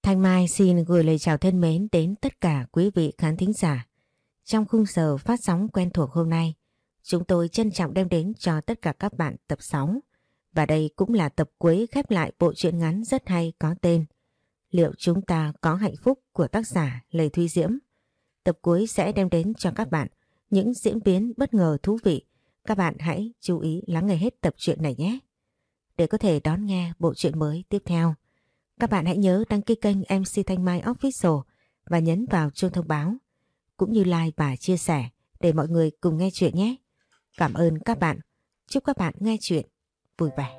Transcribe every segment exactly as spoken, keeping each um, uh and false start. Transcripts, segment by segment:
Thanh Mai xin gửi lời chào thân mến đến tất cả quý vị khán thính giả. Trong khung giờ phát sóng quen thuộc hôm nay, chúng tôi trân trọng đem đến cho tất cả các bạn tập sáu. Và đây cũng là tập cuối khép lại bộ truyện ngắn rất hay có tên Liệu chúng ta có hạnh phúc của tác giả Lê Thuy Diễm. Tập cuối sẽ đem đến cho các bạn những diễn biến bất ngờ thú vị. Các bạn hãy chú ý lắng nghe hết tập truyện này nhé. Để có thể đón nghe bộ truyện mới tiếp theo, các bạn hãy nhớ đăng ký kênh em xê Thanh Mai Official và nhấn vào chuông thông báo, cũng như like và chia sẻ để mọi người cùng nghe chuyện nhé. Cảm ơn các bạn. Chúc các bạn nghe chuyện vui vẻ.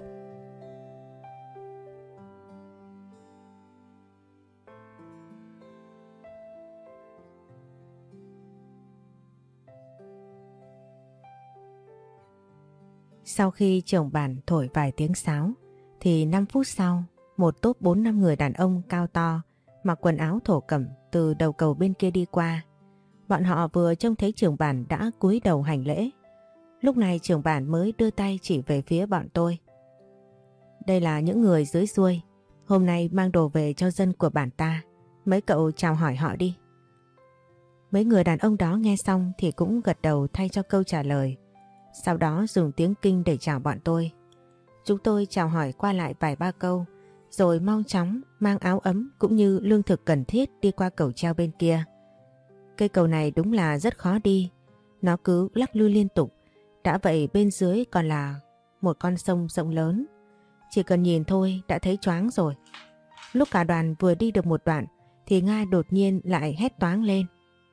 Sau khi chồng bản thổi vài tiếng sáo, thì năm phút sau, một tốp bốn năm người đàn ông cao to, mặc quần áo thổ cẩm từ đầu cầu bên kia đi qua. Bọn họ vừa trông thấy trưởng bản đã cúi đầu hành lễ. Lúc này trưởng bản mới đưa tay chỉ về phía bọn tôi. Đây là những người dưới xuôi, hôm nay mang đồ về cho dân của bản ta. Mấy cậu chào hỏi họ đi. Mấy người đàn ông đó nghe xong thì cũng gật đầu thay cho câu trả lời. Sau đó dùng tiếng Kinh để chào bọn tôi. Chúng tôi chào hỏi qua lại vài ba câu, rồi mau chóng mang áo ấm cũng như lương thực cần thiết đi qua cầu treo bên kia. Cây cầu này đúng là rất khó đi, nó cứ lắc lư liên tục, đã vậy bên dưới còn là một con sông rộng lớn. Chỉ cần nhìn thôi đã thấy choáng rồi. Lúc cả đoàn vừa đi được một đoạn thì Nga đột nhiên lại hét toáng lên.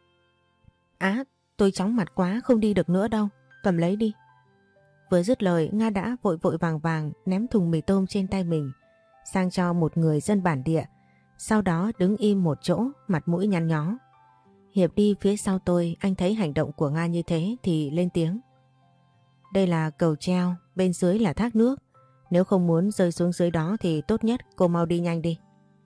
Á, tôi chóng mặt quá không đi được nữa đâu, cầm lấy đi. Vừa dứt lời, Nga đã vội vội vàng vàng ném thùng mì tôm trên tay mình sang cho một người dân bản địa, sau đó đứng im một chỗ, mặt mũi nhăn nhó. Hiệp đi phía sau tôi, anh thấy hành động của Nga như thế thì lên tiếng. Đây là cầu treo, bên dưới là thác nước, nếu không muốn rơi xuống dưới đó thì tốt nhất cô mau đi nhanh đi.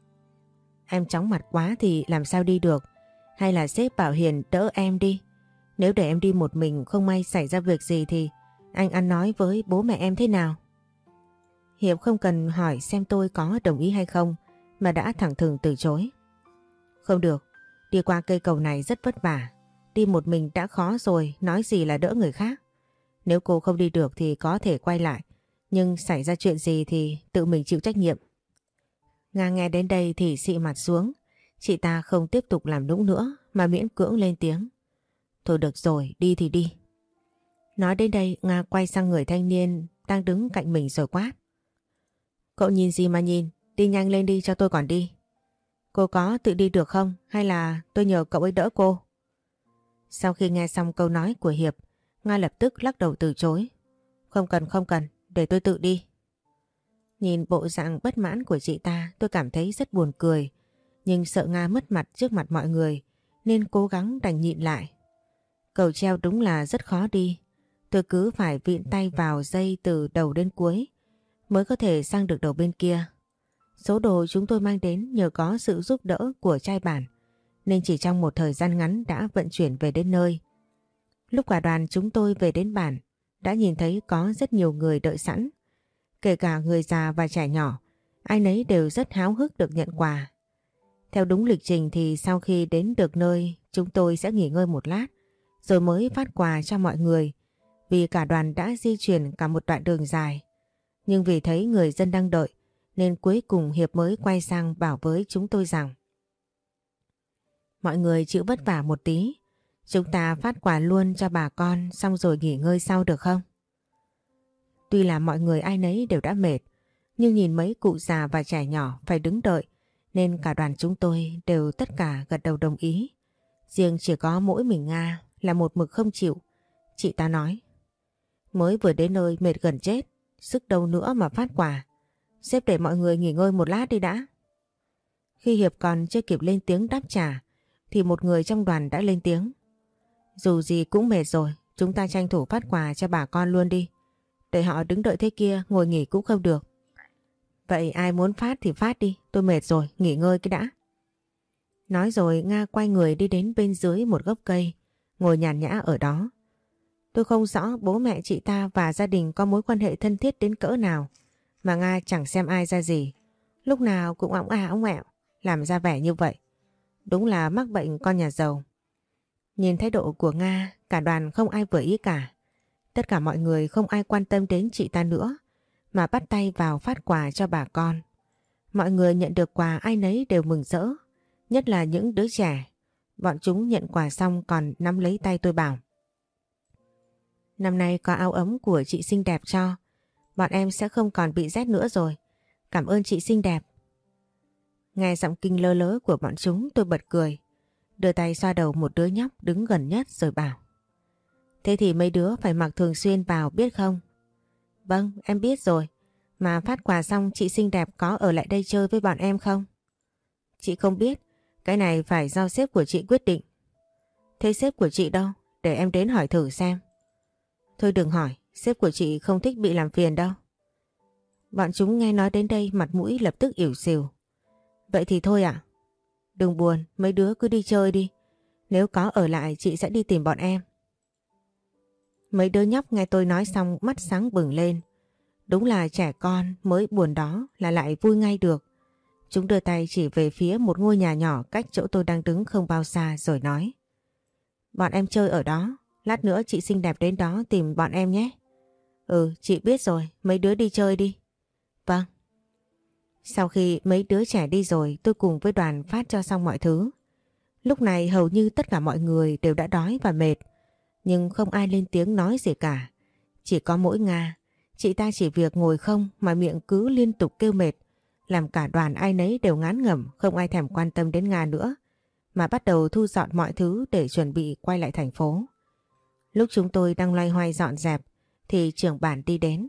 Em chóng mặt quá thì làm sao đi được, hay là sếp bảo Hiền đỡ em đi. Nếu để em đi một mình không may xảy ra việc gì thì anh ăn nói với bố mẹ em thế nào? Hiệp không cần hỏi xem tôi có đồng ý hay không mà đã thẳng thừng từ chối. Không được, đi qua cây cầu này rất vất vả. Đi một mình đã khó rồi, nói gì là đỡ người khác. Nếu cô không đi được thì có thể quay lại, nhưng xảy ra chuyện gì thì tự mình chịu trách nhiệm. Nga nghe đến đây thì xị mặt xuống. Chị ta không tiếp tục làm nũng nữa mà miễn cưỡng lên tiếng. Thôi được rồi, đi thì đi. Nói đến đây, Nga quay sang người thanh niên đang đứng cạnh mình rồi quát. Cậu nhìn gì mà nhìn, đi nhanh lên đi cho tôi còn đi. Cô có tự đi được không hay là tôi nhờ cậu ấy đỡ cô? Sau khi nghe xong câu nói của Hiệp, Nga lập tức lắc đầu từ chối. Không cần không cần, để tôi tự đi. Nhìn bộ dạng bất mãn của chị ta, tôi cảm thấy rất buồn cười, nhưng sợ Nga mất mặt trước mặt mọi người nên cố gắng đành nhịn lại. Cầu treo đúng là rất khó đi, tôi cứ phải vịn tay vào dây từ đầu đến cuối mới có thể sang được đầu bên kia. Số đồ chúng tôi mang đến nhờ có sự giúp đỡ của trai bản nên chỉ trong một thời gian ngắn đã vận chuyển về đến nơi. Lúc cả đoàn chúng tôi về đến bản đã nhìn thấy có rất nhiều người đợi sẵn, kể cả người già và trẻ nhỏ, ai nấy đều rất háo hức được nhận quà. Theo đúng lịch trình thì sau khi đến được nơi chúng tôi sẽ nghỉ ngơi một lát rồi mới phát quà cho mọi người, vì cả đoàn đã di chuyển cả một đoạn đường dài. Nhưng vì thấy người dân đang đợi nên cuối cùng Hiệp mới quay sang bảo với chúng tôi rằng mọi người chịu vất vả một tí, chúng ta phát quà luôn cho bà con xong rồi nghỉ ngơi sau được không? Tuy là mọi người ai nấy đều đã mệt, nhưng nhìn mấy cụ già và trẻ nhỏ phải đứng đợi nên cả đoàn chúng tôi đều tất cả gật đầu đồng ý. Riêng chỉ có mỗi mình Nga là một mực không chịu. Chị ta nói, mới vừa đến nơi mệt gần chết, sức đâu nữa mà phát quà. Sếp để mọi người nghỉ ngơi một lát đi đã. Khi Hiệp còn chưa kịp lên tiếng đáp trả thì một người trong đoàn đã lên tiếng. Dù gì cũng mệt rồi, chúng ta tranh thủ phát quà cho bà con luôn đi. Để họ đứng đợi thế kia ngồi nghỉ cũng không được. Vậy ai muốn phát thì phát đi, tôi mệt rồi, nghỉ ngơi cái đã. Nói rồi Nga quay người đi đến bên dưới một gốc cây, ngồi nhàn nhã ở đó. Tôi không rõ bố mẹ chị ta và gia đình có mối quan hệ thân thiết đến cỡ nào, mà Nga chẳng xem ai ra gì. Lúc nào cũng óng à óng ẹo, làm ra vẻ như vậy. Đúng là mắc bệnh con nhà giàu. Nhìn thái độ của Nga, cả đoàn không ai vừa ý cả. Tất cả mọi người không ai quan tâm đến chị ta nữa, mà bắt tay vào phát quà cho bà con. Mọi người nhận được quà ai nấy đều mừng rỡ, nhất là những đứa trẻ. Bọn chúng nhận quà xong còn nắm lấy tay tôi bảo: năm nay có áo ấm của chị xinh đẹp cho, bọn em sẽ không còn bị rét nữa rồi. Cảm ơn chị xinh đẹp. Nghe giọng kinh lơ lớ của bọn chúng tôi bật cười, đưa tay xoa đầu một đứa nhóc đứng gần nhất rồi bảo: thế thì mấy đứa phải mặc thường xuyên vào biết không? Vâng, em biết rồi. Mà phát quà xong chị xinh đẹp có ở lại đây chơi với bọn em không? Chị không biết, cái này phải do sếp của chị quyết định. Thế sếp của chị đâu? Để em đến hỏi thử xem. Thôi đừng hỏi, sếp của chị không thích bị làm phiền đâu. Bọn chúng nghe nói đến đây mặt mũi lập tức ỉu xìu. Vậy thì thôi ạ. Đừng buồn, mấy đứa cứ đi chơi đi. Nếu có ở lại chị sẽ đi tìm bọn em. Mấy đứa nhóc nghe tôi nói xong mắt sáng bừng lên. Đúng là trẻ con mới buồn đó là lại vui ngay được. Chúng đưa tay chỉ về phía một ngôi nhà nhỏ cách chỗ tôi đang đứng không bao xa rồi nói: bọn em chơi ở đó, lát nữa chị xinh đẹp đến đó tìm bọn em nhé. Ừ, chị biết rồi, mấy đứa đi chơi đi. Vâng. Sau khi mấy đứa trẻ đi rồi, tôi cùng với đoàn phát cho xong mọi thứ. Lúc này hầu như tất cả mọi người đều đã đói và mệt, nhưng không ai lên tiếng nói gì cả. Chỉ có mỗi Nga, chị ta chỉ việc ngồi không mà miệng cứ liên tục kêu mệt, làm cả đoàn ai nấy đều ngán ngẩm, không ai thèm quan tâm đến Nga nữa, mà bắt đầu thu dọn mọi thứ để chuẩn bị quay lại thành phố. Lúc chúng tôi đang loay hoay dọn dẹp thì trưởng bản đi đến.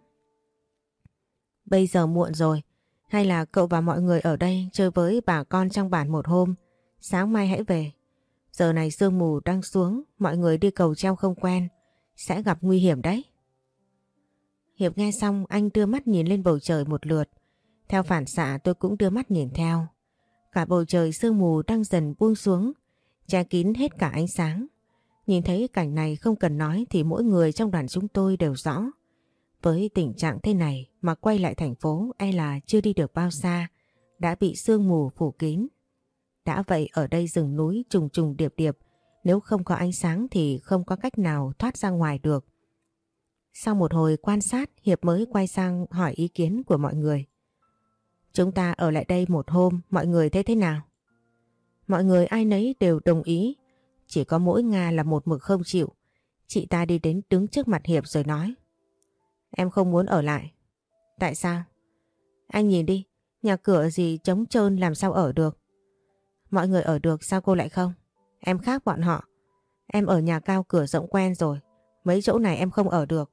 Bây giờ muộn rồi, hay là cậu và mọi người ở đây chơi với bà con trong bản một hôm, sáng mai hãy về. Giờ này sương mù đang xuống, mọi người đi cầu treo không quen, sẽ gặp nguy hiểm đấy. Hiệp nghe xong anh đưa mắt nhìn lên bầu trời một lượt. Theo phản xạ tôi cũng đưa mắt nhìn theo. Cả bầu trời sương mù đang dần buông xuống, che kín hết cả ánh sáng. Nhìn thấy cảnh này không cần nói thì mỗi người trong đoàn chúng tôi đều rõ. Với tình trạng thế này mà quay lại thành phố e là chưa đi được bao xa, đã bị sương mù phủ kín. Đã vậy ở đây rừng núi trùng trùng điệp điệp, nếu không có ánh sáng thì không có cách nào thoát ra ngoài được. Sau một hồi quan sát, Hiệp mới quay sang hỏi ý kiến của mọi người. Chúng ta ở lại đây một hôm, mọi người thấy thế nào? Mọi người ai nấy đều đồng ý, chỉ có mỗi Nga là một mực không chịu. Chị ta đi đến đứng trước mặt Hiệp rồi nói: em không muốn ở lại. Tại sao? Anh nhìn đi, nhà cửa gì trống trơn làm sao ở được? Mọi người ở được sao cô lại không? Em khác bọn họ. Em ở nhà cao cửa rộng quen rồi, mấy chỗ này em không ở được.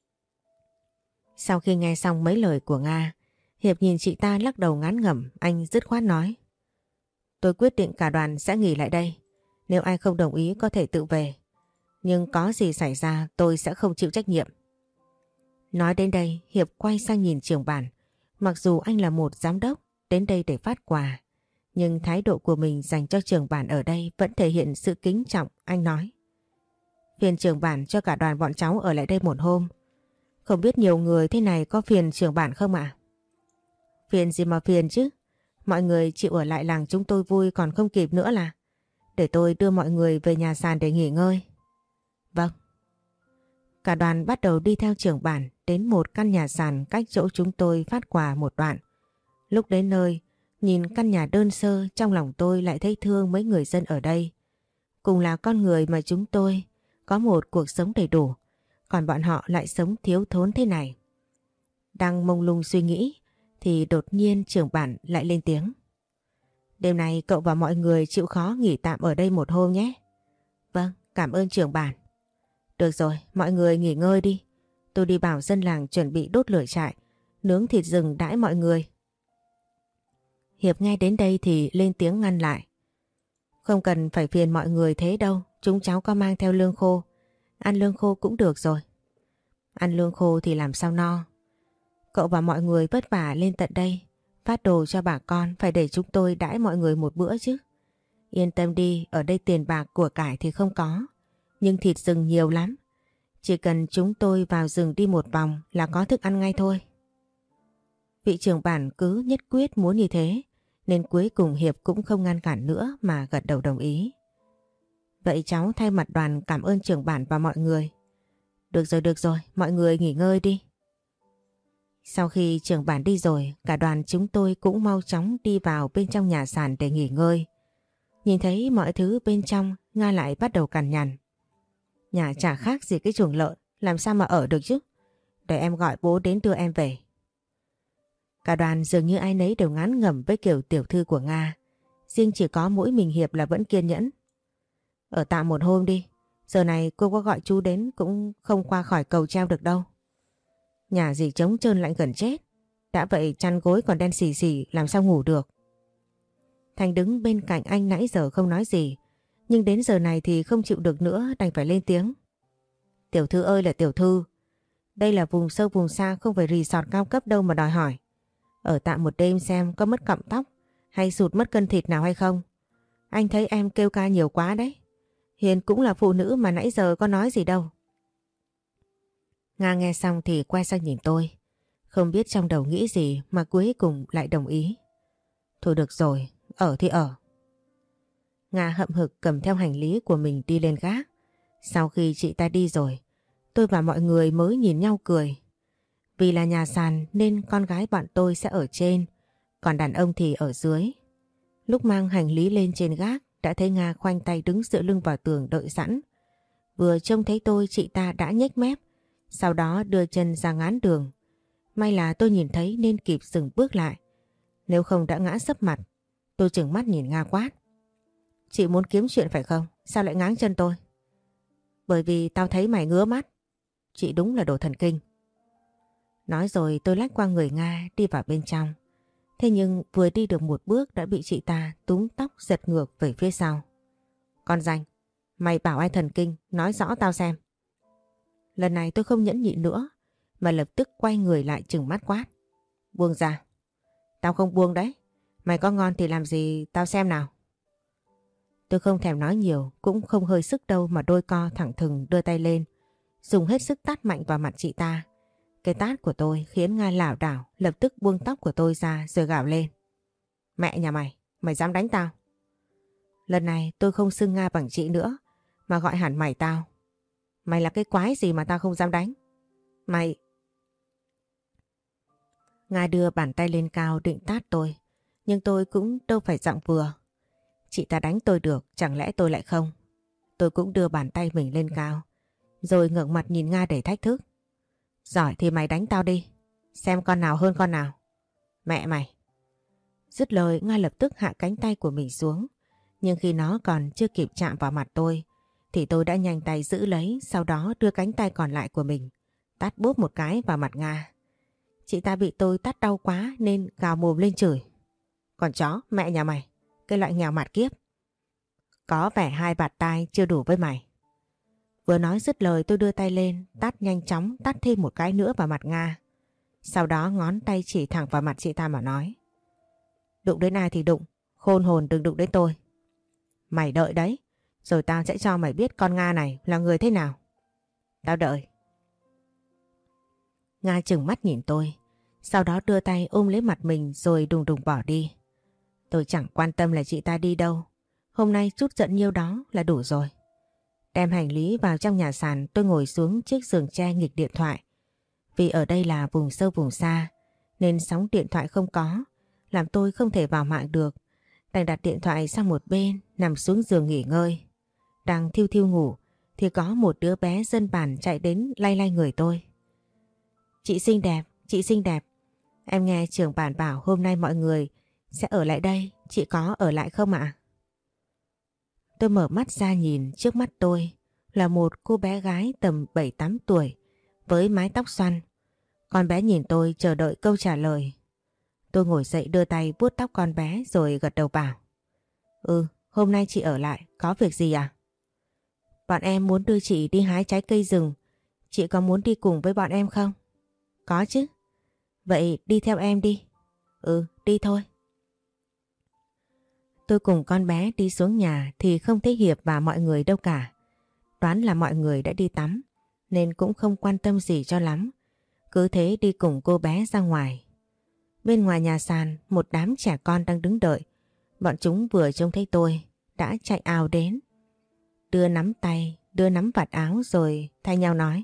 Sau khi nghe xong mấy lời của Nga, Hiệp nhìn chị ta lắc đầu ngán ngẩm, anh dứt khoát nói: tôi quyết định cả đoàn sẽ nghỉ lại đây. Nếu ai không đồng ý có thể tự về. Nhưng có gì xảy ra tôi sẽ không chịu trách nhiệm. Nói đến đây, Hiệp quay sang nhìn trưởng bản. Mặc dù anh là một giám đốc đến đây để phát quà, nhưng thái độ của mình dành cho trưởng bản ở đây vẫn thể hiện sự kính trọng. Anh nói: phiền trưởng bản cho cả đoàn bọn cháu ở lại đây một hôm. Không biết nhiều người thế này có phiền trưởng bản không ạ? Phiền gì mà phiền chứ. Mọi người chịu ở lại làng chúng tôi vui còn không kịp nữa là. Để tôi đưa mọi người về nhà sàn để nghỉ ngơi. Vâng. Cả đoàn bắt đầu đi theo trưởng bản đến một căn nhà sàn cách chỗ chúng tôi phát quà một đoạn. Lúc đến nơi, nhìn căn nhà đơn sơ, trong lòng tôi lại thấy thương mấy người dân ở đây. Cùng là con người mà chúng tôi có một cuộc sống đầy đủ, còn bọn họ lại sống thiếu thốn thế này. Đang mông lung suy nghĩ thì đột nhiên trưởng bản lại lên tiếng: đêm nay cậu và mọi người chịu khó nghỉ tạm ở đây một hôm nhé. Vâng, cảm ơn trưởng bản. Được rồi, mọi người nghỉ ngơi đi. Tôi đi bảo dân làng chuẩn bị đốt lửa trại, nướng thịt rừng đãi mọi người. Hiệp nghe đến đây thì lên tiếng ngăn lại: không cần phải phiền mọi người thế đâu, chúng cháu có mang theo lương khô. Ăn lương khô cũng được rồi. Ăn lương khô thì làm sao no. Cậu và mọi người vất vả lên tận đây, phát đồ cho bà con, phải để chúng tôi đãi mọi người một bữa chứ. Yên tâm đi, ở đây tiền bạc của cải thì không có, nhưng thịt rừng nhiều lắm. Chỉ cần chúng tôi vào rừng đi một vòng là có thức ăn ngay thôi. Vị trưởng bản cứ nhất quyết muốn như thế, nên cuối cùng Hiệp cũng không ngăn cản nữa mà gật đầu đồng ý. Vậy cháu thay mặt đoàn cảm ơn trưởng bản và mọi người. Được rồi, được rồi, mọi người nghỉ ngơi đi. Sau khi trưởng bản đi rồi, cả đoàn chúng tôi cũng mau chóng đi vào bên trong nhà sàn để nghỉ ngơi. Nhìn thấy mọi thứ bên trong, Nga lại bắt đầu cằn nhằn. Nhà chả khác gì cái chuồng lợn, làm sao mà ở được chứ? Để em gọi bố đến đưa em về. Cả đoàn dường như ai nấy đều ngán ngẩm với kiểu tiểu thư của Nga. Riêng chỉ có mỗi mình Hiệp là vẫn kiên nhẫn. Ở tạm một hôm đi. Giờ này cô có gọi chú đến cũng không qua khỏi cầu treo được đâu. Nhà gì trống trơn lạnh gần chết. Đã vậy chăn gối còn đen xì xì, làm sao ngủ được. Thành đứng bên cạnh anh nãy giờ không nói gì. Nhưng đến giờ này thì không chịu được nữa, đành phải lên tiếng. Tiểu thư ơi là tiểu thư. Đây là vùng sâu vùng xa, không phải resort cao cấp đâu mà đòi hỏi. Ở tạm một đêm xem có mất cọng tóc hay sụt mất cân thịt nào hay không. Anh thấy em kêu ca nhiều quá đấy. Hiền cũng là phụ nữ mà nãy giờ có nói gì đâu. Nga nghe xong thì quay sang nhìn tôi. Không biết trong đầu nghĩ gì mà cuối cùng lại đồng ý. Thôi được rồi, ở thì ở. Nga hậm hực cầm theo hành lý của mình đi lên gác. Sau khi chị ta đi rồi, tôi và mọi người mới nhìn nhau cười. Vì là nhà sàn nên con gái bọn tôi sẽ ở trên, còn đàn ông thì ở dưới. Lúc mang hành lý lên trên gác, đã thấy Nga khoanh tay đứng dựa lưng vào tường đợi sẵn. Vừa trông thấy tôi, chị ta đã nhếch mép, sau đó đưa chân ra ngán đường. May là tôi nhìn thấy nên kịp dừng bước lại. Nếu không đã ngã sấp mặt. Tôi trừng mắt nhìn Nga quát. Chị muốn kiếm chuyện phải không? Sao lại ngáng chân tôi? Bởi vì tao thấy mày ngứa mắt. Chị đúng là đồ thần kinh. Nói rồi tôi lách qua người Nga đi vào bên trong. Thế nhưng vừa đi được một bước đã bị chị ta túm tóc giật ngược về phía sau. Con danh, mày bảo ai thần kinh, nói rõ tao xem. Lần này tôi không nhẫn nhịn nữa mà lập tức quay người lại trừng mắt quát. Buông ra. Tao không buông đấy. Mày có ngon thì làm gì tao xem nào. Tôi không thèm nói nhiều, cũng không hơi sức đâu mà đôi co thẳng thừng đưa tay lên, dùng hết sức tát mạnh vào mặt chị ta. Cái tát của tôi khiến Nga lảo đảo lập tức buông tóc của tôi ra rồi gào lên. Mẹ nhà mày, mày dám đánh tao? Lần này tôi không xưng Nga bằng chị nữa mà gọi hẳn mày tao. Mày là cái quái gì mà tao không dám đánh? Mày... Nga đưa bàn tay lên cao định tát tôi, nhưng tôi cũng đâu phải giọng vừa. Chị ta đánh tôi được, chẳng lẽ tôi lại không? Tôi cũng đưa bàn tay mình lên cao, rồi ngẩng mặt nhìn Nga để thách thức. Giỏi thì mày đánh tao đi, xem con nào hơn con nào. Mẹ mày. Dứt lời Nga lập tức hạ cánh tay của mình xuống, nhưng khi nó còn chưa kịp chạm vào mặt tôi, thì tôi đã nhanh tay giữ lấy, sau đó đưa cánh tay còn lại của mình, tát bốp một cái vào mặt Nga. Chị ta bị tôi tát đau quá nên gào mồm lên chửi. Còn chó, mẹ nhà mày, cái loại nghèo mạt kiếp. Có vẻ hai bạt tai chưa đủ với mày. Vừa nói dứt lời tôi đưa tay lên, tát nhanh chóng, tát thêm một cái nữa vào mặt Nga. Sau đó ngón tay chỉ thẳng vào mặt chị ta mà nói. Đụng đến ai thì đụng, khôn hồn đừng đụng đến tôi. Mày đợi đấy, rồi tao sẽ cho mày biết con Nga này là người thế nào. Tao đợi. Nga trừng mắt nhìn tôi, sau đó đưa tay ôm lấy mặt mình rồi đùng đùng bỏ đi. Tôi chẳng quan tâm là chị ta đi đâu, hôm nay chút giận nhiêu đó là đủ rồi. Đem hành lý vào trong nhà sàn, tôi ngồi xuống chiếc giường tre nghịch điện thoại. Vì ở đây là vùng sâu vùng xa nên sóng điện thoại không có, làm tôi không thể vào mạng được. Đành đặt điện thoại sang một bên, nằm xuống giường nghỉ ngơi. Đang thiêu thiêu ngủ thì có một đứa bé dân bản chạy đến lay lay người tôi. Chị xinh đẹp, chị xinh đẹp. Em nghe trưởng bản bảo hôm nay mọi người sẽ ở lại đây, chị có ở lại không ạ? Tôi mở mắt ra nhìn trước mắt tôi là một cô bé gái tầm bảy tám tuổi với mái tóc xoăn. Con bé nhìn tôi chờ đợi câu trả lời. Tôi ngồi dậy đưa tay vuốt tóc con bé rồi gật đầu bảo. Ừ, hôm nay chị ở lại, có việc gì à? Bọn em muốn đưa chị đi hái trái cây rừng, chị có muốn đi cùng với bọn em không? Có chứ. Vậy đi theo em đi. Ừ, đi thôi. Tôi cùng con bé đi xuống nhà thì không thấy Hiệp và mọi người đâu cả. Đoán là mọi người đã đi tắm nên cũng không quan tâm gì cho lắm. Cứ thế đi cùng cô bé ra ngoài. Bên ngoài nhà sàn một đám trẻ con đang đứng đợi. Bọn chúng vừa trông thấy tôi đã chạy ào đến. Đưa nắm tay, đưa nắm vạt áo rồi thay nhau nói.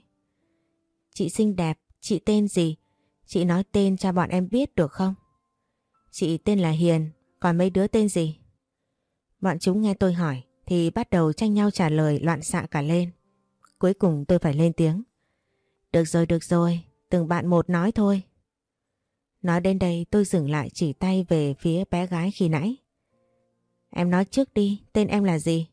Chị xinh đẹp, chị tên gì? Chị nói tên cho bọn em biết được không? Chị tên là Hiền, còn mấy đứa tên gì? Bọn chúng nghe tôi hỏi thì bắt đầu tranh nhau trả lời loạn xạ cả lên. Cuối cùng tôi phải lên tiếng. Được rồi, được rồi, từng bạn một nói thôi. Nói đến đây tôi dừng lại chỉ tay về phía bé gái khi nãy. Em nói trước đi, tên em là gì?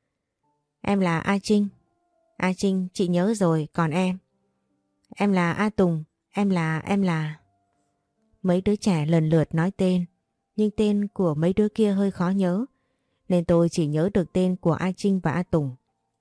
Em là A Trinh. A Trinh chị nhớ rồi, còn em? Em là A Tùng, em là, em là... Mấy đứa trẻ lần lượt nói tên, nhưng tên của mấy đứa kia hơi khó nhớ, nên tôi chỉ nhớ được tên của A Trinh và A Tùng.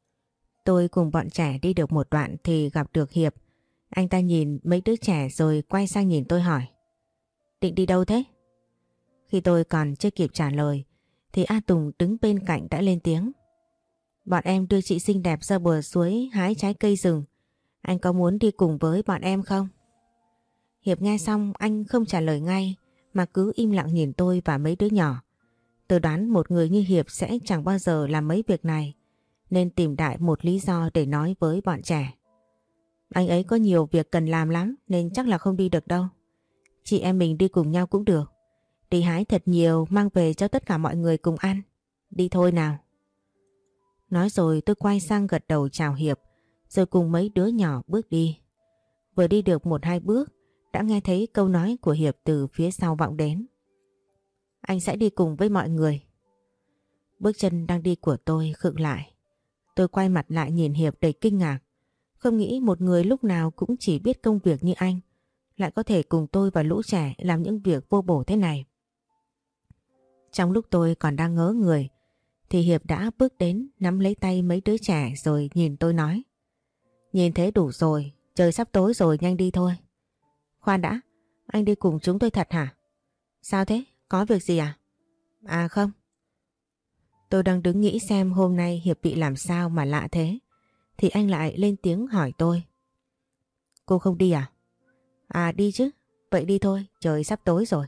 Tôi cùng bọn trẻ đi được một đoạn thì gặp được Hiệp. Anh ta nhìn mấy đứa trẻ rồi quay sang nhìn tôi hỏi. Định đi đâu thế? Khi tôi còn chưa kịp trả lời thì A Tùng đứng bên cạnh đã lên tiếng. Bọn em đưa chị xinh đẹp ra bờ suối hái trái cây rừng. Anh có muốn đi cùng với bọn em không? Hiệp nghe xong anh không trả lời ngay mà cứ im lặng nhìn tôi và mấy đứa nhỏ. Tôi đoán một người như Hiệp sẽ chẳng bao giờ làm mấy việc này, nên tìm đại một lý do để nói với bọn trẻ. Anh ấy có nhiều việc cần làm lắm nên chắc là không đi được đâu. Chị em mình đi cùng nhau cũng được. Đi hái thật nhiều mang về cho tất cả mọi người cùng ăn. Đi thôi nào. Nói rồi tôi quay sang gật đầu chào Hiệp, rồi cùng mấy đứa nhỏ bước đi. Vừa đi được một hai bước đã nghe thấy câu nói của Hiệp từ phía sau vọng đến. Anh sẽ đi cùng với mọi người. Bước chân đang đi của tôi khựng lại. Tôi quay mặt lại nhìn Hiệp đầy kinh ngạc. Không nghĩ một người lúc nào cũng chỉ biết công việc như anh lại có thể cùng tôi và lũ trẻ làm những việc vô bổ thế này. Trong lúc tôi còn đang ngớ người thì Hiệp đã bước đến nắm lấy tay mấy đứa trẻ rồi nhìn tôi nói. Nhìn thế đủ rồi, trời sắp tối rồi, nhanh đi thôi. Khoan đã, anh đi cùng chúng tôi thật hả? Sao thế? Có việc gì à? À không. Tôi đang đứng nghĩ xem hôm nay Hiệp bị làm sao mà lạ thế. Thì anh lại lên tiếng hỏi tôi. Cô không đi à? À đi chứ, vậy đi thôi, trời sắp tối rồi.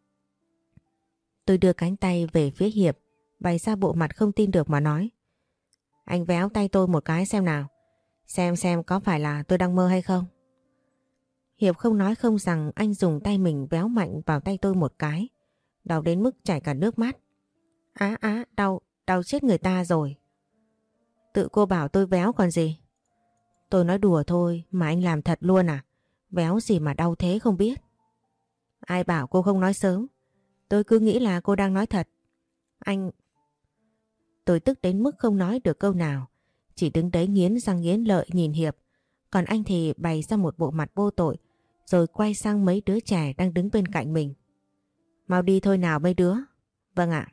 Tôi đưa cánh tay về phía Hiệp, bày ra bộ mặt không tin được mà nói. Anh véo tay tôi một cái xem nào. Xem xem có phải là tôi đang mơ hay không? Hiệp không nói không rằng anh dùng tay mình véo mạnh vào tay tôi một cái. Đau đến mức chảy cả nước mắt. Á á, đau, đau chết người ta rồi. Tự cô bảo tôi véo còn gì. Tôi nói đùa thôi mà anh làm thật luôn à? Véo gì mà đau thế không biết. Ai bảo cô không nói sớm? Tôi cứ nghĩ là cô đang nói thật. Anh... Tôi tức đến mức không nói được câu nào. Chỉ đứng đấy nghiến răng nghiến lợi nhìn Hiệp. Còn anh thì bày ra một bộ mặt vô tội, rồi quay sang mấy đứa trẻ đang đứng bên cạnh mình. Mau đi thôi nào mấy đứa. Vâng ạ.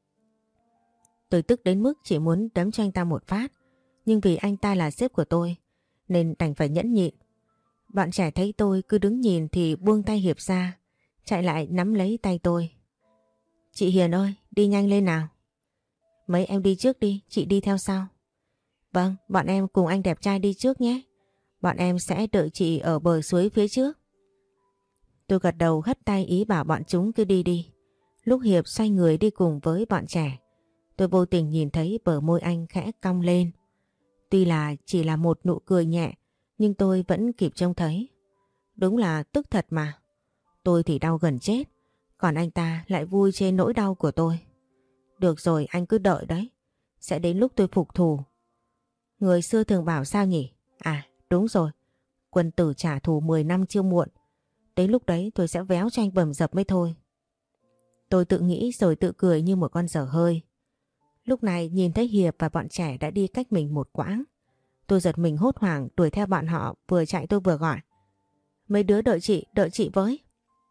Tôi tức đến mức chỉ muốn đấm cho anh ta một phát. Nhưng vì anh ta là sếp của tôi nên đành phải nhẫn nhịn. Bọn trẻ thấy tôi cứ đứng nhìn thì buông tay Hiệp ra, chạy lại nắm lấy tay tôi. Chị Hiền ơi, đi nhanh lên nào. Mấy em đi trước đi, chị đi theo sau. Vâng, bọn em cùng anh đẹp trai đi trước nhé. Bọn em sẽ đợi chị ở bờ suối phía trước. Tôi gật đầu hất tay ý bảo bọn chúng cứ đi đi. Lúc Hiệp xoay người đi cùng với bọn trẻ, tôi vô tình nhìn thấy bờ môi anh khẽ cong lên. Tuy là chỉ là một nụ cười nhẹ, nhưng tôi vẫn kịp trông thấy. Đúng là tức thật mà. Tôi thì đau gần chết, còn anh ta lại vui trên nỗi đau của tôi. Được rồi, anh cứ đợi đấy. Sẽ đến lúc tôi phục thù. Người xưa thường bảo sao nhỉ? À đúng rồi, quân tử trả thù mười năm chưa muộn. Đến lúc đấy tôi sẽ véo cho anh bầm dập mới thôi. Tôi tự nghĩ rồi tự cười như một con dở hơi. Lúc này nhìn thấy Hiệp và bọn trẻ đã đi cách mình một quãng. Tôi giật mình hốt hoảng đuổi theo bọn họ, vừa chạy tôi vừa gọi. Mấy đứa đợi chị, đợi chị với.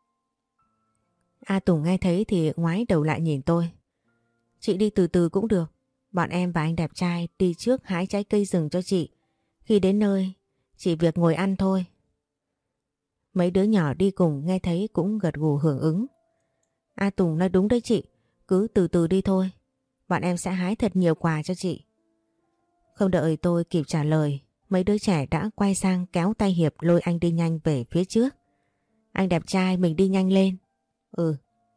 A Tùng nghe thấy thì ngoái đầu lại nhìn tôi. Chị đi từ từ cũng được. Bọn em và anh đẹp trai đi trước hái trái cây rừng cho chị. Khi đến nơi, chỉ việc ngồi ăn thôi. Mấy đứa nhỏ đi cùng nghe thấy cũng gật gù hưởng ứng. A Tùng nói đúng đấy chị, cứ từ từ đi thôi. Bọn em sẽ hái thật nhiều quà cho chị. Không đợi tôi kịp trả lời, mấy đứa trẻ đã quay sang kéo tay Hiệp lôi anh đi nhanh về phía trước. Anh đẹp trai mình đi nhanh lên. Ừ.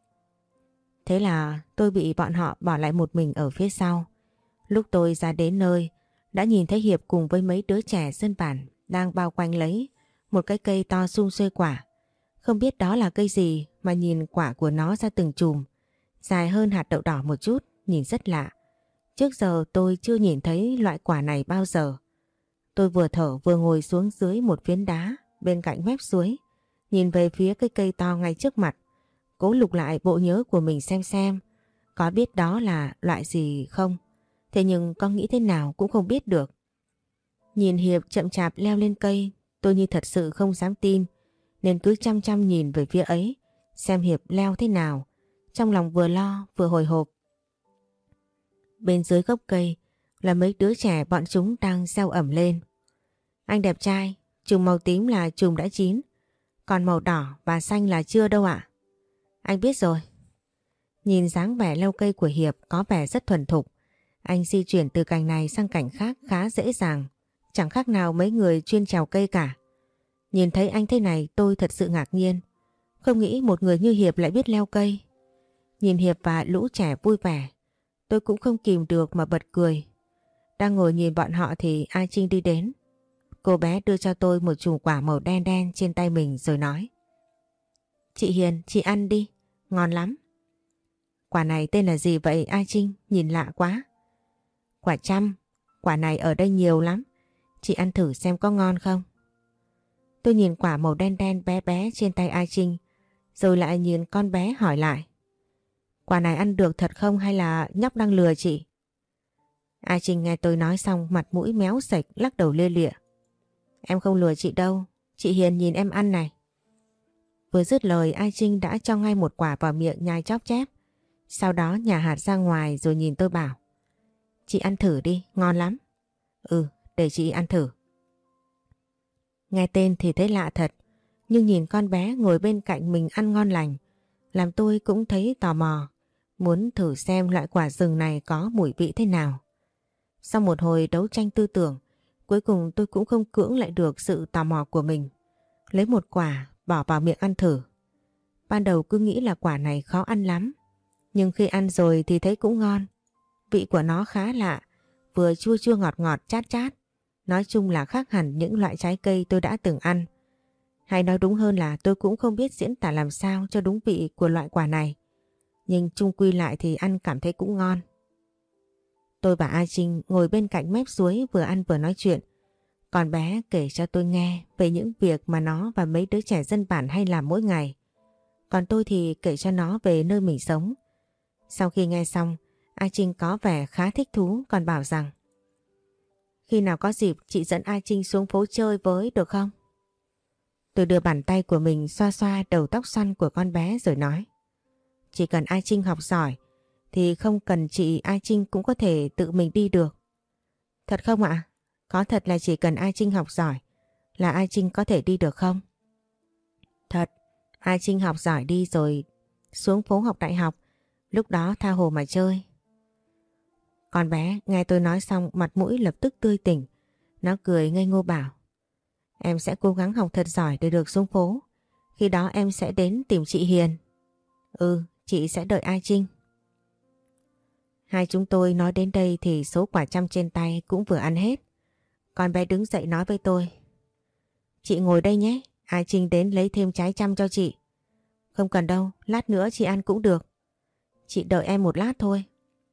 Thế là tôi bị bọn họ bỏ lại một mình ở phía sau. Lúc tôi ra đến nơi, đã nhìn thấy Hiệp cùng với mấy đứa trẻ dân bản đang bao quanh lấy một cái cây to sum xuê quả. Không biết đó là cây gì mà nhìn quả của nó ra từng chùm, dài hơn hạt đậu đỏ một chút, nhìn rất lạ. Trước giờ tôi chưa nhìn thấy loại quả này bao giờ. Tôi vừa thở vừa ngồi xuống dưới một phiến đá bên cạnh mép suối, nhìn về phía cái cây to ngay trước mặt, cố lục lại bộ nhớ của mình xem xem có biết đó là loại gì không. Thế nhưng có nghĩ thế nào cũng không biết được. Nhìn Hiệp chậm chạp leo lên cây, tôi như thật sự không dám tin, nên cứ chăm chăm nhìn về phía ấy, xem Hiệp leo thế nào. Trong lòng vừa lo vừa hồi hộp. Bên dưới gốc cây là mấy đứa trẻ, bọn chúng đang reo ẩm lên. Anh đẹp trai, chùm màu tím là chùm đã chín, còn màu đỏ và xanh là chưa đâu ạ. Anh biết rồi. Nhìn dáng vẻ leo cây của Hiệp có vẻ rất thuần thục. Anh di chuyển từ cành này sang cành khác khá dễ dàng, chẳng khác nào mấy người chuyên trèo cây cả. Nhìn thấy anh thế này tôi thật sự ngạc nhiên. Không nghĩ một người như Hiệp lại biết leo cây. Nhìn Hiệp và lũ trẻ vui vẻ, tôi cũng không kìm được mà bật cười. Đang ngồi nhìn bọn họ thì A Trinh đi đến. Cô bé đưa cho tôi một chùm quả màu đen đen trên tay mình rồi nói: Chị Hiền, chị ăn đi, ngon lắm. Quả này tên là gì vậy A Trinh, nhìn lạ quá. Quả chăm, quả này ở đây nhiều lắm, chị ăn thử xem có ngon không. Tôi nhìn quả màu đen đen bé bé trên tay A Trinh, rồi lại nhìn con bé hỏi lại: Quả này ăn được thật không hay là nhóc đang lừa chị? A Trinh nghe tôi nói xong mặt mũi méo sạch, lắc đầu lia lịa: Em không lừa chị đâu, chị Hiền nhìn em ăn này. Vừa dứt lời A Trinh đã cho ngay một quả vào miệng nhai chóp chép. Sau đó nhả hạt ra ngoài rồi nhìn tôi bảo: Chị ăn thử đi, ngon lắm. Ừ, để chị ăn thử. Nghe tên thì thấy lạ thật, nhưng nhìn con bé ngồi bên cạnh mình ăn ngon lành, làm tôi cũng thấy tò mò, muốn thử xem loại quả rừng này có mùi vị thế nào. Sau một hồi đấu tranh tư tưởng, cuối cùng tôi cũng không cưỡng lại được sự tò mò của mình. Lấy một quả bỏ vào miệng ăn thử. Ban đầu cứ nghĩ là quả này khó ăn lắm, nhưng khi ăn rồi thì thấy cũng ngon. Vị của nó khá lạ, vừa chua chua ngọt ngọt chát chát. Nói chung là khác hẳn những loại trái cây tôi đã từng ăn. Hay nói đúng hơn là tôi cũng không biết diễn tả làm sao cho đúng vị của loại quả này. Nhưng chung quy lại thì ăn cảm thấy cũng ngon. Tôi và A Trinh ngồi bên cạnh mép suối vừa ăn vừa nói chuyện. Con bé kể cho tôi nghe về những việc mà nó và mấy đứa trẻ dân bản hay làm mỗi ngày. Còn tôi thì kể cho nó về nơi mình sống. Sau khi nghe xong, A Trinh có vẻ khá thích thú, còn bảo rằng: Khi nào có dịp chị dẫn A Trinh xuống phố chơi với được không? Tôi đưa bàn tay của mình xoa xoa đầu tóc xoăn của con bé rồi nói: Chỉ cần A Trinh học giỏi thì không cần chị A Trinh cũng có thể tự mình đi được. Thật không ạ? Có thật là chỉ cần A Trinh học giỏi là A Trinh có thể đi được không? Thật, A Trinh học giỏi đi rồi xuống phố học đại học, lúc đó tha hồ mà chơi. Con bé nghe tôi nói xong mặt mũi lập tức tươi tỉnh. Nó cười ngây ngô bảo: Em sẽ cố gắng học thật giỏi để được xuống phố. Khi đó em sẽ đến tìm chị Hiền. Ừ, chị sẽ đợi A Trinh. Hai chúng tôi nói đến đây thì số quả chăm trên tay cũng vừa ăn hết. Con bé đứng dậy nói với tôi: Chị ngồi đây nhé, A Trinh đến lấy thêm trái chăm cho chị. Không cần đâu, lát nữa chị ăn cũng được. Chị đợi em một lát thôi.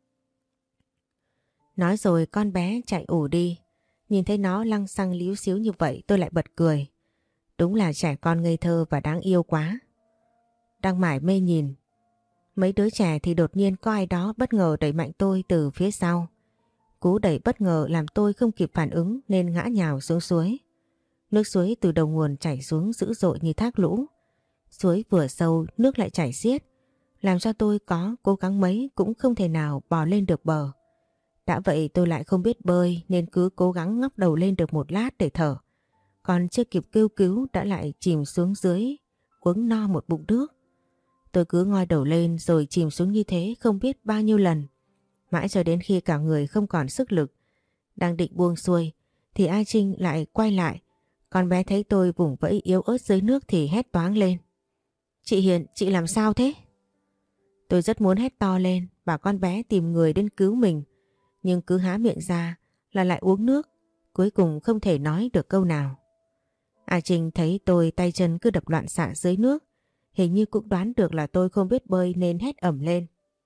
Nói rồi con bé chạy ủ đi. Nhìn thấy nó lăng xăng líu xíu như vậy tôi lại bật cười. Đúng là trẻ con ngây thơ và đáng yêu quá. Đang mải mê nhìn mấy đứa trẻ thì đột nhiên có ai đó bất ngờ đẩy mạnh tôi từ phía sau. Cú đẩy bất ngờ làm tôi không kịp phản ứng nên ngã nhào xuống suối. Nước suối từ đầu nguồn chảy xuống dữ dội như thác lũ. Suối vừa sâu nước lại chảy xiết, làm cho tôi có cố gắng mấy cũng không thể nào bò lên được bờ. Đã vậy tôi lại không biết bơi nên cứ cố gắng ngóc đầu lên được một lát để thở. Còn chưa kịp kêu cứu đã lại chìm xuống dưới, uống no một bụng nước. Tôi cứ ngoi đầu lên rồi chìm xuống như thế không biết bao nhiêu lần. Mãi cho đến khi cả người không còn sức lực, đang định buông xuôi thì A Trinh lại quay lại. Con bé thấy tôi vùng vẫy yếu ớt dưới nước thì hét toáng lên: Chị Hiền, chị làm sao thế? Tôi rất muốn hét to lên, bảo con bé tìm người đến cứu mình. Nhưng cứ há miệng ra là lại uống nước. Cuối cùng không thể nói được câu nào. A Trinh thấy tôi tay chân cứ đập loạn xạ dưới nước. Hình như cũng đoán được là tôi không biết bơi nên hét ầm lên.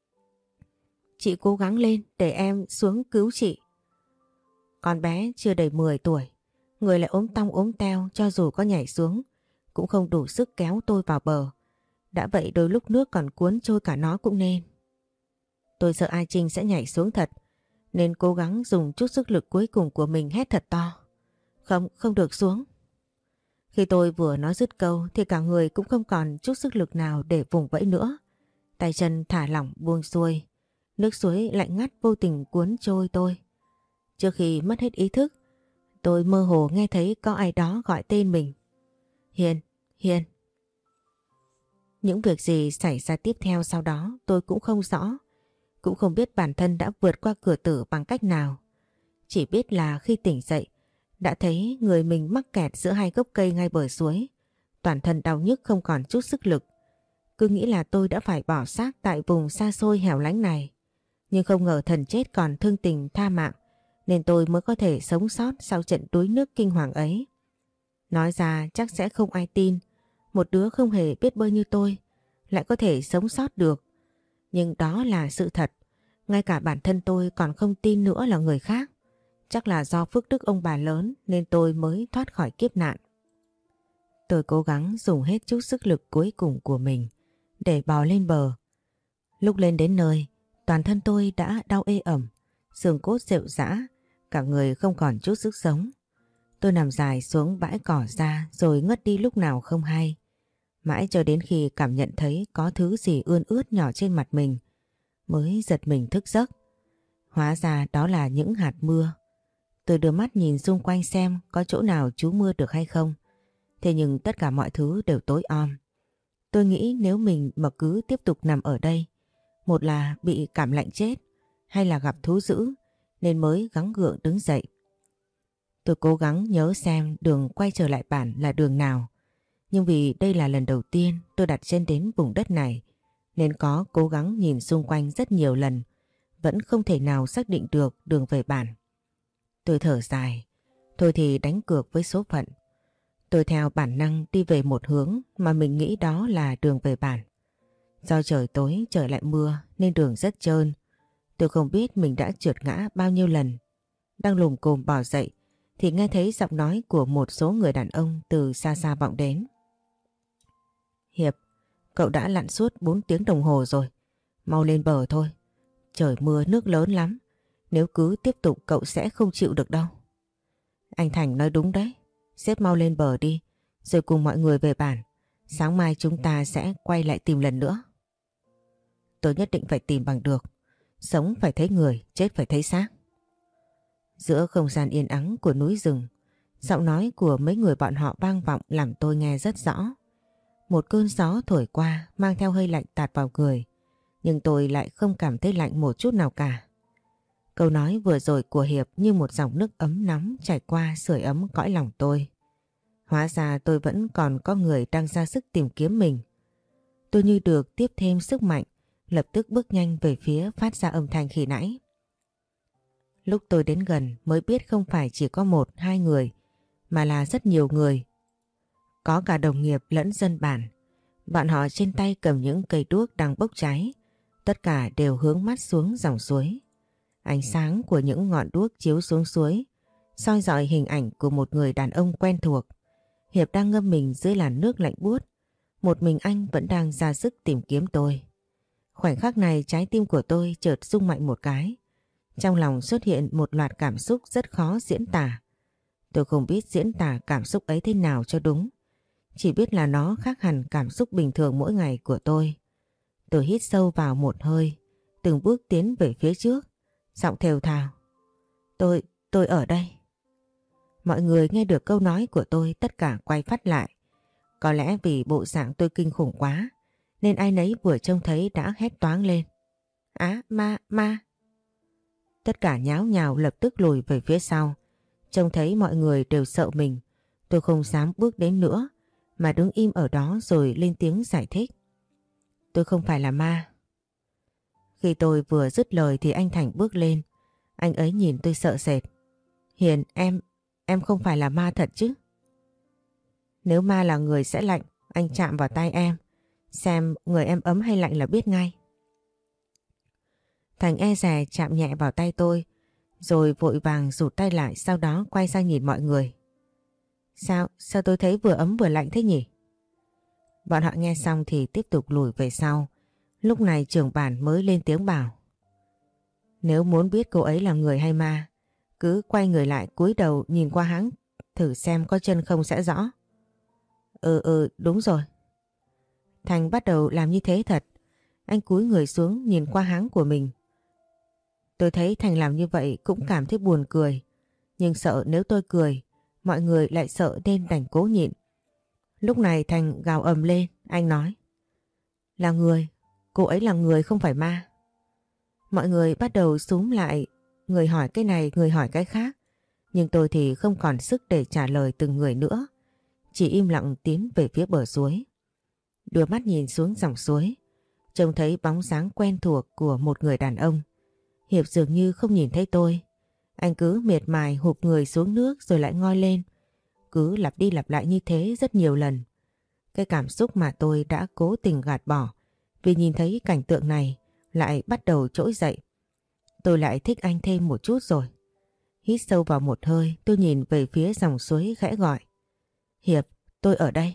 Chị cố gắng lên để em xuống cứu chị. Con bé chưa đầy mười tuổi. Người lại ốm tong ốm teo, cho dù có nhảy xuống cũng không đủ sức kéo tôi vào bờ. Đã vậy đôi lúc nước còn cuốn trôi cả nó cũng nên. Tôi sợ A Trinh sẽ nhảy xuống thật, nên cố gắng dùng chút sức lực cuối cùng của mình hét thật to. Không, không được xuống. Khi tôi vừa nói dứt câu thì cả người cũng không còn chút sức lực nào để vùng vẫy nữa. Tay chân thả lỏng buông xuôi. Nước suối lạnh ngắt vô tình cuốn trôi tôi. Trước khi mất hết ý thức, tôi mơ hồ nghe thấy có ai đó gọi tên mình. Hiền, Hiền. Những việc gì xảy ra tiếp theo sau đó tôi cũng không rõ. Cũng không biết bản thân đã vượt qua cửa tử bằng cách nào. Chỉ biết là khi tỉnh dậy, đã thấy người mình mắc kẹt giữa hai gốc cây ngay bờ suối. Toàn thân đau nhức không còn chút sức lực. Cứ nghĩ là tôi đã phải bỏ xác tại vùng xa xôi hẻo lánh này. Nhưng không ngờ thần chết còn thương tình tha mạng, nên tôi mới có thể sống sót sau trận đuối nước kinh hoàng ấy. Nói ra chắc sẽ không ai tin. Một đứa không hề biết bơi như tôi lại có thể sống sót được. Nhưng đó là sự thật. Ngay cả bản thân tôi còn không tin nữa là người khác. Chắc là do phước đức ông bà lớn nên tôi mới thoát khỏi kiếp nạn. Tôi cố gắng dùng hết chút sức lực cuối cùng của mình để bò lên bờ. Lúc lên đến nơi, toàn thân tôi đã đau ê ẩm, xương cốt rệu rã, cả người không còn chút sức sống. Tôi nằm dài xuống bãi cỏ ra rồi ngất đi lúc nào không hay. Mãi cho đến khi cảm nhận thấy có thứ gì ươn ướt nhỏ trên mặt mình mới giật mình thức giấc. Hóa ra đó là những hạt mưa. Tôi đưa mắt nhìn xung quanh xem có chỗ nào trú mưa được hay không. Thế nhưng tất cả mọi thứ đều tối om. Tôi nghĩ nếu mình mà cứ tiếp tục nằm ở đây, một là bị cảm lạnh chết, hay là gặp thú dữ, nên mới gắng gượng đứng dậy. Tôi cố gắng nhớ xem đường quay trở lại bản là đường nào. Nhưng vì đây là lần đầu tiên tôi đặt chân đến vùng đất này, nên có cố gắng nhìn xung quanh rất nhiều lần, vẫn không thể nào xác định được đường về bản. Tôi thở dài, thôi thì đánh cược với số phận. Tôi theo bản năng đi về một hướng mà mình nghĩ đó là đường về bản. Do trời tối trời lại mưa nên đường rất trơn. Tôi không biết mình đã trượt ngã bao nhiêu lần. Đang lùm cồm bò dậy thì nghe thấy giọng nói của một số người đàn ông từ xa xa vọng đến. Hiệp, cậu đã lặn suốt bốn tiếng đồng hồ rồi. Mau lên bờ thôi. Trời mưa nước lớn lắm. Nếu cứ tiếp tục cậu sẽ không chịu được đâu. Anh Thành nói đúng đấy. Xếp mau lên bờ đi, rồi cùng mọi người về bản. Sáng mai chúng ta sẽ quay lại tìm lần nữa. Tôi nhất định phải tìm bằng được. Sống phải thấy người, chết phải thấy xác. Giữa không gian yên ắng của núi rừng, giọng nói của mấy người bọn họ vang vọng làm tôi nghe rất rõ. Một cơn gió thổi qua mang theo hơi lạnh tạt vào người, nhưng tôi lại không cảm thấy lạnh một chút nào cả. Câu nói vừa rồi của Hiệp như một dòng nước ấm nóng chảy qua sưởi ấm cõi lòng tôi. Hóa ra tôi vẫn còn có người đang ra sức tìm kiếm mình. Tôi như được tiếp thêm sức mạnh, lập tức bước nhanh về phía phát ra âm thanh khi nãy. Lúc tôi đến gần mới biết không phải chỉ có một hai người, mà là rất nhiều người. Có cả đồng nghiệp lẫn dân bản. Bọn họ trên tay cầm những cây đuốc đang bốc cháy. Tất cả đều hướng mắt xuống dòng suối. Ánh sáng của những ngọn đuốc chiếu xuống suối, soi rọi hình ảnh của một người đàn ông quen thuộc. Hiệp đang ngâm mình dưới làn nước lạnh buốt. Một mình anh vẫn đang ra sức tìm kiếm tôi. Khoảnh khắc này trái tim của tôi chợt rung mạnh một cái. Trong lòng xuất hiện một loạt cảm xúc rất khó diễn tả. Tôi không biết diễn tả cảm xúc ấy thế nào cho đúng. Chỉ biết là nó khác hẳn cảm xúc bình thường mỗi ngày của tôi. Tôi hít sâu vào một hơi, từng bước tiến về phía trước, giọng thều thào. Tôi, tôi ở đây. Mọi người nghe được câu nói của tôi tất cả quay phát lại. Có lẽ vì bộ dạng tôi kinh khủng quá, nên ai nấy vừa trông thấy đã hét toáng lên. Á, ma, ma. Tất cả nháo nhào lập tức lùi về phía sau. Trông thấy mọi người đều sợ mình, tôi không dám bước đến nữa, mà đứng im ở đó rồi lên tiếng giải thích. Tôi không phải là ma. Khi tôi vừa dứt lời thì anh Thành bước lên. Anh ấy nhìn tôi sợ sệt. Hiền, em, em không phải là ma thật chứ? Nếu ma là người sẽ lạnh, anh chạm vào tay em. Xem người em ấm hay lạnh là biết ngay. Thành e dè chạm nhẹ vào tay tôi, rồi vội vàng rụt tay lại, sau đó quay sang nhìn mọi người. Sao, sao tôi thấy vừa ấm vừa lạnh thế nhỉ? Bọn họ nghe xong thì tiếp tục lùi về sau. Lúc này trưởng bản mới lên tiếng bảo. Nếu muốn biết cô ấy là người hay ma, cứ quay người lại cúi đầu nhìn qua háng, thử xem có chân không sẽ rõ. Ừ ừ đúng rồi. Thành bắt đầu làm như thế thật. Anh cúi người xuống nhìn qua háng của mình. Tôi thấy Thành làm như vậy cũng cảm thấy buồn cười. Nhưng sợ nếu tôi cười, mọi người lại sợ nên đành cố nhịn. Lúc này Thành gào ầm lên, anh nói. Là người, cô ấy là người không phải ma. Mọi người bắt đầu xúm lại, người hỏi cái này, người hỏi cái khác. Nhưng tôi thì không còn sức để trả lời từng người nữa. Chỉ im lặng tiến về phía bờ suối. Đưa mắt nhìn xuống dòng suối, trông thấy bóng dáng quen thuộc của một người đàn ông. Hiệp dường như không nhìn thấy tôi. Anh cứ miệt mài hụp người xuống nước rồi lại ngoi lên. Cứ lặp đi lặp lại như thế rất nhiều lần. Cái cảm xúc mà tôi đã cố tình gạt bỏ vì nhìn thấy cảnh tượng này lại bắt đầu trỗi dậy. Tôi lại thích anh thêm một chút rồi. Hít sâu vào một hơi, tôi nhìn về phía dòng suối khẽ gọi. Hiệp, tôi ở đây.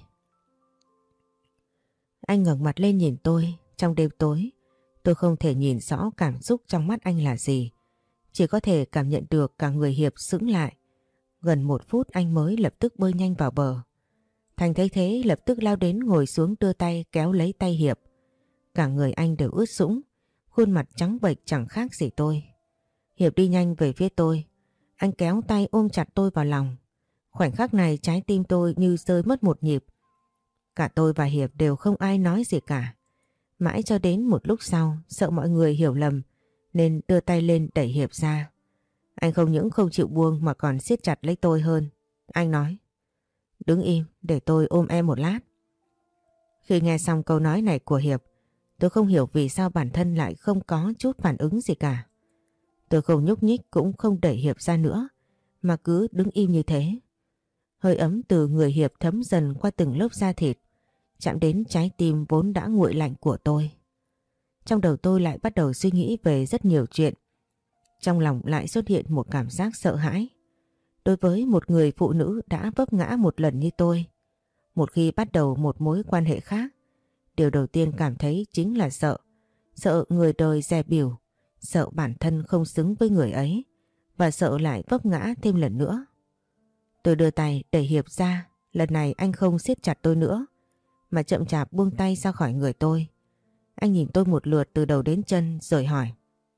Anh ngẩng mặt lên nhìn tôi. Trong đêm tối, tôi không thể nhìn rõ cảm xúc trong mắt anh là gì. Chỉ có thể cảm nhận được cả người Hiệp sững lại. Gần một phút anh mới lập tức bơi nhanh vào bờ. Thành thấy thế lập tức lao đến ngồi xuống đưa tay kéo lấy tay Hiệp. Cả người anh đều ướt sũng, khuôn mặt trắng bệch chẳng khác gì tôi. Hiệp đi nhanh về phía tôi. Anh kéo tay ôm chặt tôi vào lòng. Khoảnh khắc này trái tim tôi như rơi mất một nhịp. Cả tôi và Hiệp đều không ai nói gì cả. Mãi cho đến một lúc sau, sợ mọi người hiểu lầm nên đưa tay lên đẩy Hiệp ra. Anh không những không chịu buông mà còn siết chặt lấy tôi hơn. Anh nói, đứng im để tôi ôm em một lát. Khi nghe xong câu nói này của Hiệp, tôi không hiểu vì sao bản thân lại không có chút phản ứng gì cả. Tôi không nhúc nhích cũng không đẩy Hiệp ra nữa, mà cứ đứng im như thế. Hơi ấm từ người Hiệp thấm dần qua từng lớp da thịt, chạm đến trái tim vốn đã nguội lạnh của tôi. Trong đầu tôi lại bắt đầu suy nghĩ về rất nhiều chuyện. Trong lòng lại xuất hiện một cảm giác sợ hãi. Đối với một người phụ nữ đã vấp ngã một lần như tôi, một khi bắt đầu một mối quan hệ khác, điều đầu tiên cảm thấy chính là sợ. Sợ người đời dè bỉu, sợ bản thân không xứng với người ấy, và sợ lại vấp ngã thêm lần nữa. Tôi đưa tay đẩy Hiệp ra, lần này anh không siết chặt tôi nữa, mà chậm chạp buông tay ra khỏi người tôi. Anh nhìn tôi một lượt từ đầu đến chân rồi hỏi.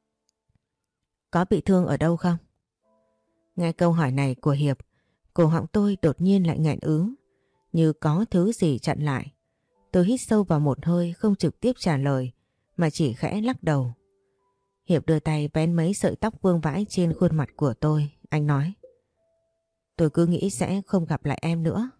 Có bị thương ở đâu không? Nghe câu hỏi này của Hiệp, cổ họng tôi đột nhiên lại nghẹn ứ, như có thứ gì chặn lại. Tôi hít sâu vào một hơi không trực tiếp trả lời, mà chỉ khẽ lắc đầu. Hiệp đưa tay vén mấy sợi tóc vương vãi trên khuôn mặt của tôi. Anh nói, tôi cứ nghĩ sẽ không gặp lại em nữa.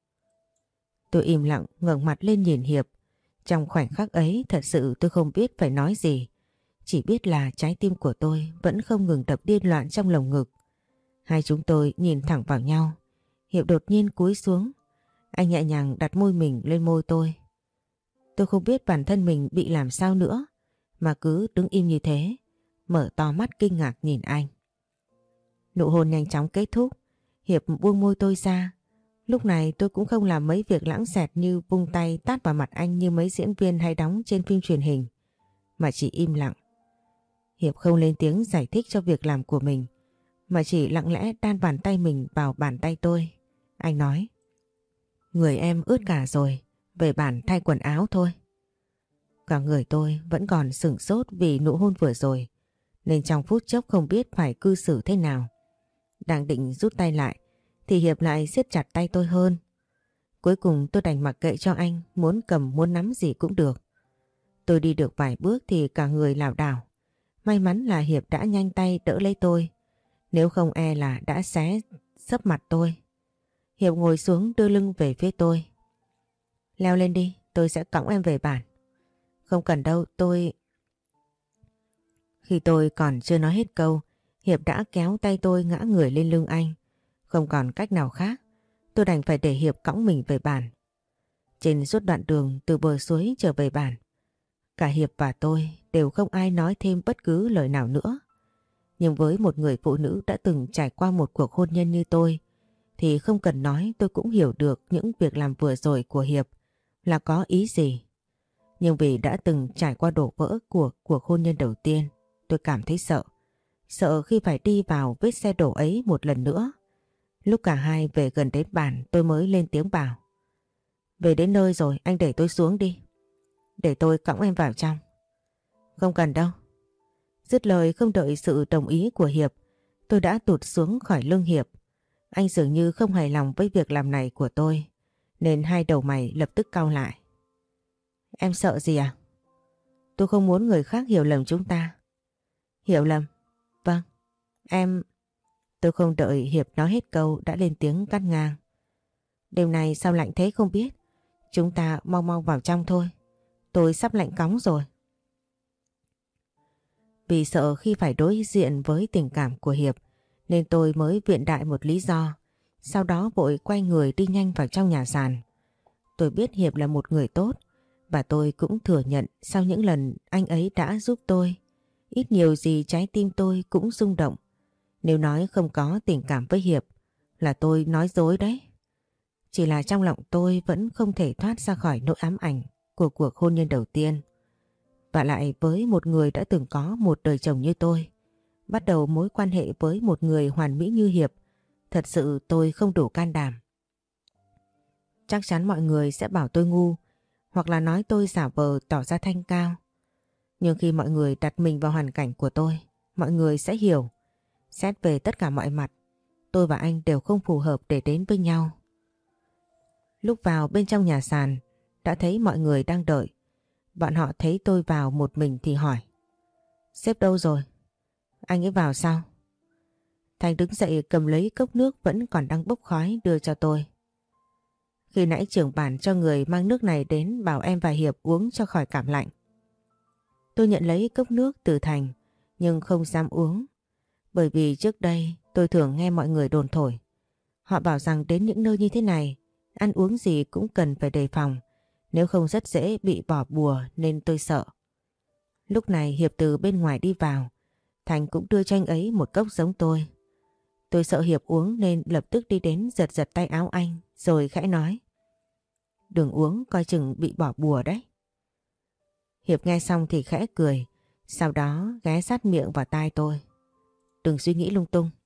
Tôi im lặng ngẩng mặt lên nhìn Hiệp. Trong khoảnh khắc ấy thật sự tôi không biết phải nói gì. Chỉ biết là trái tim của tôi vẫn không ngừng đập điên loạn trong lồng ngực. Hai chúng tôi nhìn thẳng vào nhau. Hiệp đột nhiên cúi xuống. Anh nhẹ nhàng đặt môi mình lên môi tôi. Tôi không biết bản thân mình bị làm sao nữa, mà cứ đứng im như thế, mở to mắt kinh ngạc nhìn anh. Nụ hôn nhanh chóng kết thúc. Hiệp buông môi tôi ra. Lúc này tôi cũng không làm mấy việc lãng xẹt như vung tay tát vào mặt anh như mấy diễn viên hay đóng trên phim truyền hình, mà chỉ im lặng. Hiệp không lên tiếng giải thích cho việc làm của mình, mà chỉ lặng lẽ đan bàn tay mình vào bàn tay tôi. Anh nói, người em ướt cả rồi, về bản thay quần áo thôi. Cả người tôi vẫn còn sửng sốt vì nụ hôn vừa rồi, nên trong phút chốc không biết phải cư xử thế nào. Đang định rút tay lại thì Hiệp lại siết chặt tay tôi hơn. Cuối cùng tôi đành mặc kệ cho anh, muốn cầm muốn nắm gì cũng được. Tôi đi được vài bước thì cả người lảo đảo. May mắn là Hiệp đã nhanh tay đỡ lấy tôi, nếu không e là đã xé sấp mặt tôi. Hiệp ngồi xuống đưa lưng về phía tôi. Leo lên đi, tôi sẽ cõng em về bản. Không cần đâu, tôi... Khi tôi còn chưa nói hết câu, Hiệp đã kéo tay tôi ngã người lên lưng anh. Không còn cách nào khác, tôi đành phải để Hiệp cõng mình về bản. Trên suốt đoạn đường từ bờ suối trở về bản, cả Hiệp và tôi đều không ai nói thêm bất cứ lời nào nữa. Nhưng với một người phụ nữ đã từng trải qua một cuộc hôn nhân như tôi, thì không cần nói tôi cũng hiểu được những việc làm vừa rồi của Hiệp là có ý gì. Nhưng vì đã từng trải qua đổ vỡ của cuộc hôn nhân đầu tiên, tôi cảm thấy sợ. Sợ khi phải đi vào vết xe đổ ấy một lần nữa. Lúc cả hai về gần đến bản tôi mới lên tiếng bảo. Về đến nơi rồi, anh để tôi xuống đi. Để tôi cõng em vào trong. Không cần đâu. Dứt lời không đợi sự đồng ý của Hiệp, tôi đã tụt xuống khỏi lưng Hiệp. Anh dường như không hài lòng với việc làm này của tôi, nên hai đầu mày lập tức cau lại. Em sợ gì à? Tôi không muốn người khác hiểu lầm chúng ta. Hiểu lầm? Vâng. Em... Tôi không đợi Hiệp nói hết câu đã lên tiếng cắt ngang. Đêm nay sao lạnh thế không biết. Chúng ta mau mau vào trong thôi. Tôi sắp lạnh cóng rồi. Vì sợ khi phải đối diện với tình cảm của Hiệp nên tôi mới viện đại một lý do. Sau đó vội quay người đi nhanh vào trong nhà sàn. Tôi biết Hiệp là một người tốt và tôi cũng thừa nhận sau những lần anh ấy đã giúp tôi, ít nhiều gì trái tim tôi cũng rung động. Nếu nói không có tình cảm với Hiệp là tôi nói dối đấy. Chỉ là trong lòng tôi vẫn không thể thoát ra khỏi nỗi ám ảnh của cuộc hôn nhân đầu tiên. Và lại với một người đã từng có một đời chồng như tôi, bắt đầu mối quan hệ với một người hoàn mỹ như Hiệp, thật sự tôi không đủ can đảm. Chắc chắn mọi người sẽ bảo tôi ngu, hoặc là nói tôi giả vờ tỏ ra thanh cao. Nhưng khi mọi người đặt mình vào hoàn cảnh của tôi, mọi người sẽ hiểu. Xét về tất cả mọi mặt, tôi và anh đều không phù hợp để đến với nhau. Lúc vào bên trong nhà sàn, đã thấy mọi người đang đợi. Bọn họ thấy tôi vào một mình thì hỏi. Sếp đâu rồi? Anh ấy vào sao? Thành đứng dậy cầm lấy cốc nước vẫn còn đang bốc khói đưa cho tôi. Khi nãy trưởng bản cho người mang nước này đến bảo em và Hiệp uống cho khỏi cảm lạnh. Tôi nhận lấy cốc nước từ Thành nhưng không dám uống. Bởi vì trước đây tôi thường nghe mọi người đồn thổi. Họ bảo rằng đến những nơi như thế này, ăn uống gì cũng cần phải đề phòng. Nếu không rất dễ bị bỏ bùa nên tôi sợ. Lúc này Hiệp từ bên ngoài đi vào. Thành cũng đưa cho anh ấy một cốc giống tôi. Tôi sợ Hiệp uống nên lập tức đi đến giật giật tay áo anh rồi khẽ nói. Đừng uống coi chừng bị bỏ bùa đấy. Hiệp nghe xong thì khẽ cười. Sau đó ghé sát miệng vào tai tôi. Đừng suy nghĩ lung tung.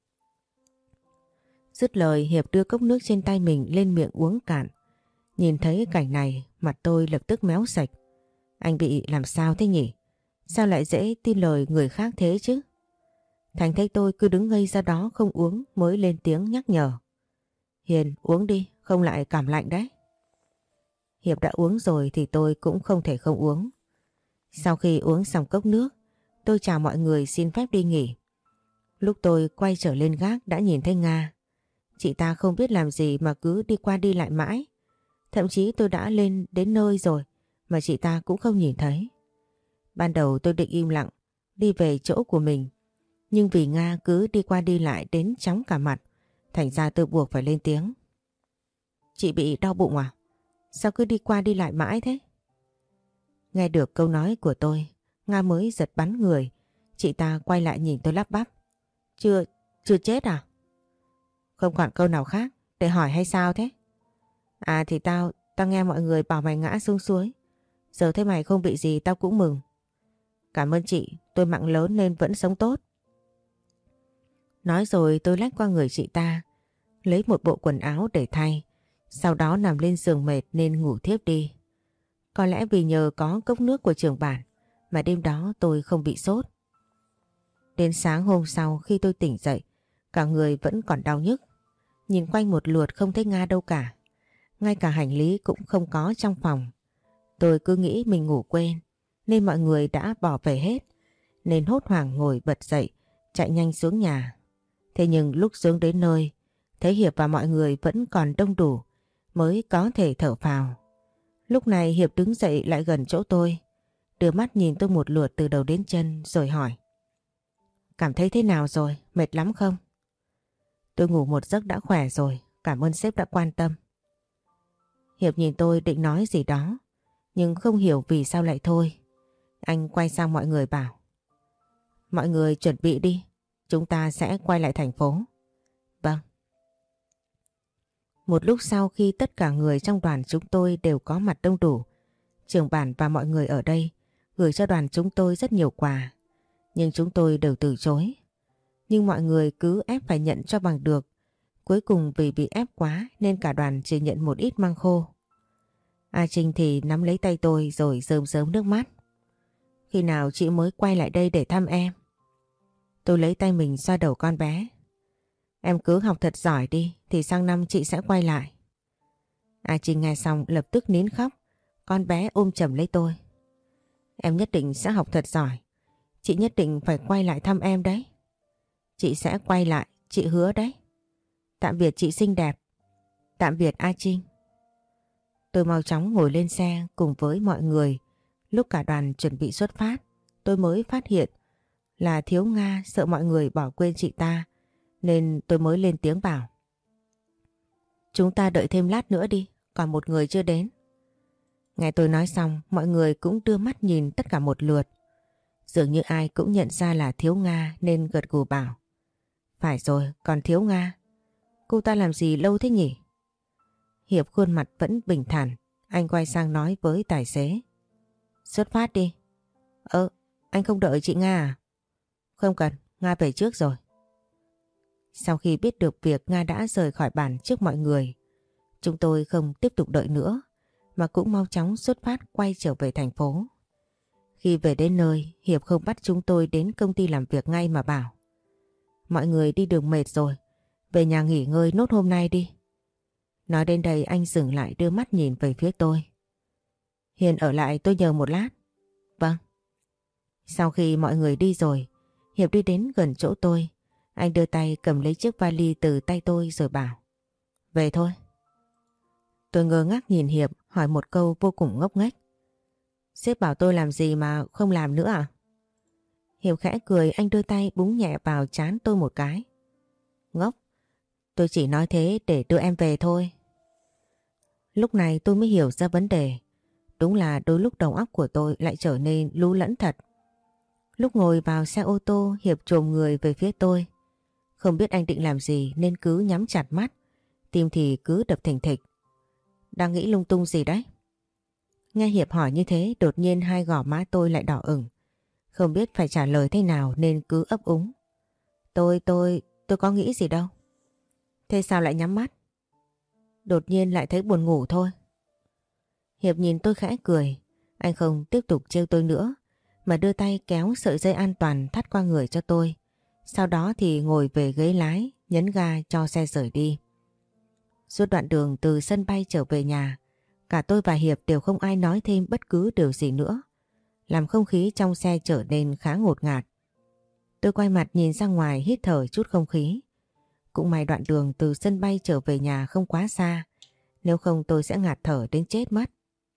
Dứt lời Hiệp đưa cốc nước trên tay mình lên miệng uống cạn. Nhìn thấy cảnh này mặt tôi lập tức méo sạch. Anh bị làm sao thế nhỉ? Sao lại dễ tin lời người khác thế chứ? Thành thấy tôi cứ đứng ngây ra đó không uống mới lên tiếng nhắc nhở. Hiền uống đi, không lại cảm lạnh đấy. Hiệp đã uống rồi thì tôi cũng không thể không uống. Sau khi uống xong cốc nước, tôi chào mọi người xin phép đi nghỉ. Lúc tôi quay trở lên gác đã nhìn thấy Nga. Chị ta không biết làm gì mà cứ đi qua đi lại mãi. Thậm chí tôi đã lên đến nơi rồi mà chị ta cũng không nhìn thấy. Ban đầu tôi định im lặng, đi về chỗ của mình. Nhưng vì Nga cứ đi qua đi lại đến chóng cả mặt, thành ra tôi buộc phải lên tiếng. Chị bị đau bụng à? Sao cứ đi qua đi lại mãi thế? Nghe được câu nói của tôi, Nga mới giật bắn người. Chị ta quay lại nhìn tôi lắp bắp. Chưa, chưa chết à? Không còn câu nào khác để hỏi hay sao thế? À thì tao, tao nghe mọi người bảo mày ngã xuống suối. Giờ thấy mày không bị gì tao cũng mừng. Cảm ơn chị, tôi mạng lớn nên vẫn sống tốt. Nói rồi tôi lách qua người chị ta, lấy một bộ quần áo để thay. Sau đó nằm lên giường mệt nên ngủ thiếp đi. Có lẽ vì nhờ có cốc nước của trưởng bản mà đêm đó tôi không bị sốt. Đến sáng hôm sau khi tôi tỉnh dậy, cả người vẫn còn đau nhức. Nhìn quanh một lượt không thấy Nga đâu cả. Ngay cả hành lý cũng không có trong phòng. Tôi cứ nghĩ mình ngủ quên nên mọi người đã bỏ về hết. Nên hốt hoảng ngồi bật dậy, chạy nhanh xuống nhà. Thế nhưng lúc xuống đến nơi, thấy Hiệp và mọi người vẫn còn đông đủ mới có thể thở phào. Lúc này Hiệp đứng dậy lại gần chỗ tôi, đưa mắt nhìn tôi một lượt từ đầu đến chân rồi hỏi. Cảm thấy thế nào rồi? Mệt lắm không? Tôi ngủ một giấc đã khỏe rồi, cảm ơn sếp đã quan tâm. Hiệp nhìn tôi định nói gì đó, nhưng không hiểu vì sao lại thôi. Anh quay sang mọi người bảo. Mọi người chuẩn bị đi, chúng ta sẽ quay lại thành phố. Vâng. Một lúc sau khi tất cả người trong đoàn chúng tôi đều có mặt đông đủ, trưởng bản và mọi người ở đây gửi cho đoàn chúng tôi rất nhiều quà, nhưng chúng tôi đều từ chối. Nhưng mọi người cứ ép phải nhận cho bằng được. Cuối cùng vì bị ép quá nên cả đoàn chỉ nhận một ít măng khô. A Trinh thì nắm lấy tay tôi rồi rơm rớm nước mắt. Khi nào chị mới quay lại đây để thăm em? Tôi lấy tay mình xoa đầu con bé. Em cứ học thật giỏi đi thì sang năm chị sẽ quay lại. A Trinh nghe xong lập tức nín khóc. Con bé ôm chầm lấy tôi. Em nhất định sẽ học thật giỏi. Chị nhất định phải quay lại thăm em đấy. Chị sẽ quay lại, chị hứa đấy. Tạm biệt chị xinh đẹp. Tạm biệt A Trinh. Tôi mau chóng ngồi lên xe cùng với mọi người. Lúc cả đoàn chuẩn bị xuất phát, tôi mới phát hiện là Thiếu Nga sợ mọi người bỏ quên chị ta, nên tôi mới lên tiếng bảo. Chúng ta đợi thêm lát nữa đi, còn một người chưa đến. Nghe tôi nói xong, mọi người cũng đưa mắt nhìn tất cả một lượt. Dường như ai cũng nhận ra là Thiếu Nga nên gật gù bảo. Phải rồi, còn Thiếu Nga. Cô ta làm gì lâu thế nhỉ? Hiệp khuôn mặt vẫn bình thản, anh quay sang nói với tài xế. Xuất phát đi. Ơ, anh không đợi chị Nga à? Không cần, Nga về trước rồi. Sau khi biết được việc Nga đã rời khỏi bản trước mọi người, chúng tôi không tiếp tục đợi nữa, mà cũng mau chóng xuất phát quay trở về thành phố. Khi về đến nơi, Hiệp không bắt chúng tôi đến công ty làm việc ngay mà bảo. Mọi người đi đường mệt rồi, về nhà nghỉ ngơi nốt hôm nay đi. Nói đến đây anh dừng lại đưa mắt nhìn về phía tôi. Hiền ở lại tôi nhờ một lát. Vâng. Sau khi mọi người đi rồi, Hiệp đi đến gần chỗ tôi. Anh đưa tay cầm lấy chiếc vali từ tay tôi rồi bảo. Về thôi. Tôi ngơ ngác nhìn Hiệp hỏi một câu vô cùng ngốc nghếch. Sếp bảo tôi làm gì mà không làm nữa à? Hiệp khẽ cười, anh đưa tay búng nhẹ vào trán tôi một cái. Ngốc, tôi chỉ nói thế để đưa em về thôi. Lúc này tôi mới hiểu ra vấn đề. Đúng là đôi lúc đầu óc của tôi lại trở nên lú lẫn thật. Lúc ngồi vào xe ô tô, Hiệp chồm người về phía tôi. Không biết anh định làm gì nên cứ nhắm chặt mắt, tim thì cứ đập thình thịch. Đang nghĩ lung tung gì đấy? Nghe Hiệp hỏi như thế, đột nhiên hai gò má tôi lại đỏ ửng. Không biết phải trả lời thế nào nên cứ ấp úng. Tôi, tôi, tôi có nghĩ gì đâu. Thế sao lại nhắm mắt? Đột nhiên lại thấy buồn ngủ thôi. Hiệp nhìn tôi khẽ cười. Anh không tiếp tục trêu tôi nữa, mà đưa tay kéo sợi dây an toàn thắt qua người cho tôi. Sau đó thì ngồi về ghế lái, nhấn ga cho xe rời đi. Suốt đoạn đường từ sân bay trở về nhà, cả tôi và Hiệp đều không ai nói thêm bất cứ điều gì nữa, làm không khí trong xe trở nên khá ngột ngạt. Tôi quay mặt nhìn ra ngoài hít thở chút không khí. Cũng may đoạn đường từ sân bay trở về nhà không quá xa, nếu không tôi sẽ ngạt thở đến chết mất.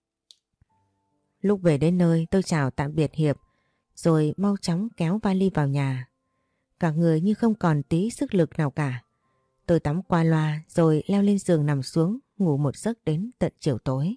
Lúc về đến nơi tôi chào tạm biệt Hiệp, rồi mau chóng kéo vali vào nhà. Cả người như không còn tí sức lực nào cả. Tôi tắm qua loa rồi leo lên giường nằm xuống ngủ một giấc đến tận chiều tối.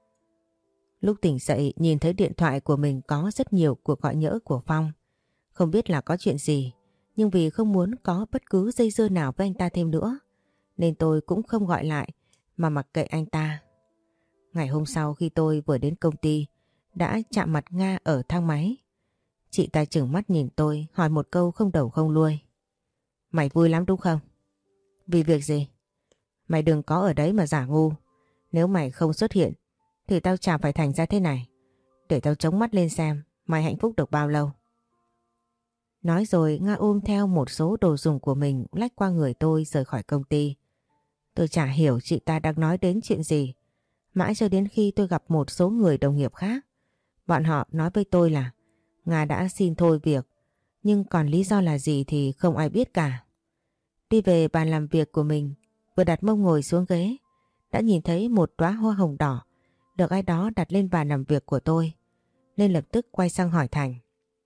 Lúc tỉnh dậy nhìn thấy điện thoại của mình có rất nhiều cuộc gọi nhỡ của Phong. Không biết là có chuyện gì, nhưng vì không muốn có bất cứ dây dưa nào với anh ta thêm nữa, nên tôi cũng không gọi lại mà mặc kệ anh ta. Ngày hôm sau khi tôi vừa đến công ty, đã chạm mặt Nga ở thang máy. Chị ta chừng mắt nhìn tôi hỏi một câu không đầu không đuôi. Mày vui lắm đúng không? Vì việc gì? Mày đừng có ở đấy mà giả ngu. Nếu mày không xuất hiện thì tao chả phải thành ra thế này. Để tao chống mắt lên xem mày hạnh phúc được bao lâu. Nói rồi Nga ôm theo một số đồ dùng của mình lách qua người tôi rời khỏi công ty. Tôi chả hiểu chị ta đang nói đến chuyện gì. Mãi cho đến khi tôi gặp một số người đồng nghiệp khác. Bọn họ nói với tôi là Nga đã xin thôi việc, nhưng còn lý do là gì thì không ai biết cả. Đi về bàn làm việc của mình, vừa đặt mông ngồi xuống ghế, đã nhìn thấy một đóa hoa hồng đỏ được ai đó đặt lên bàn làm việc của tôi nên lập tức quay sang hỏi Thành.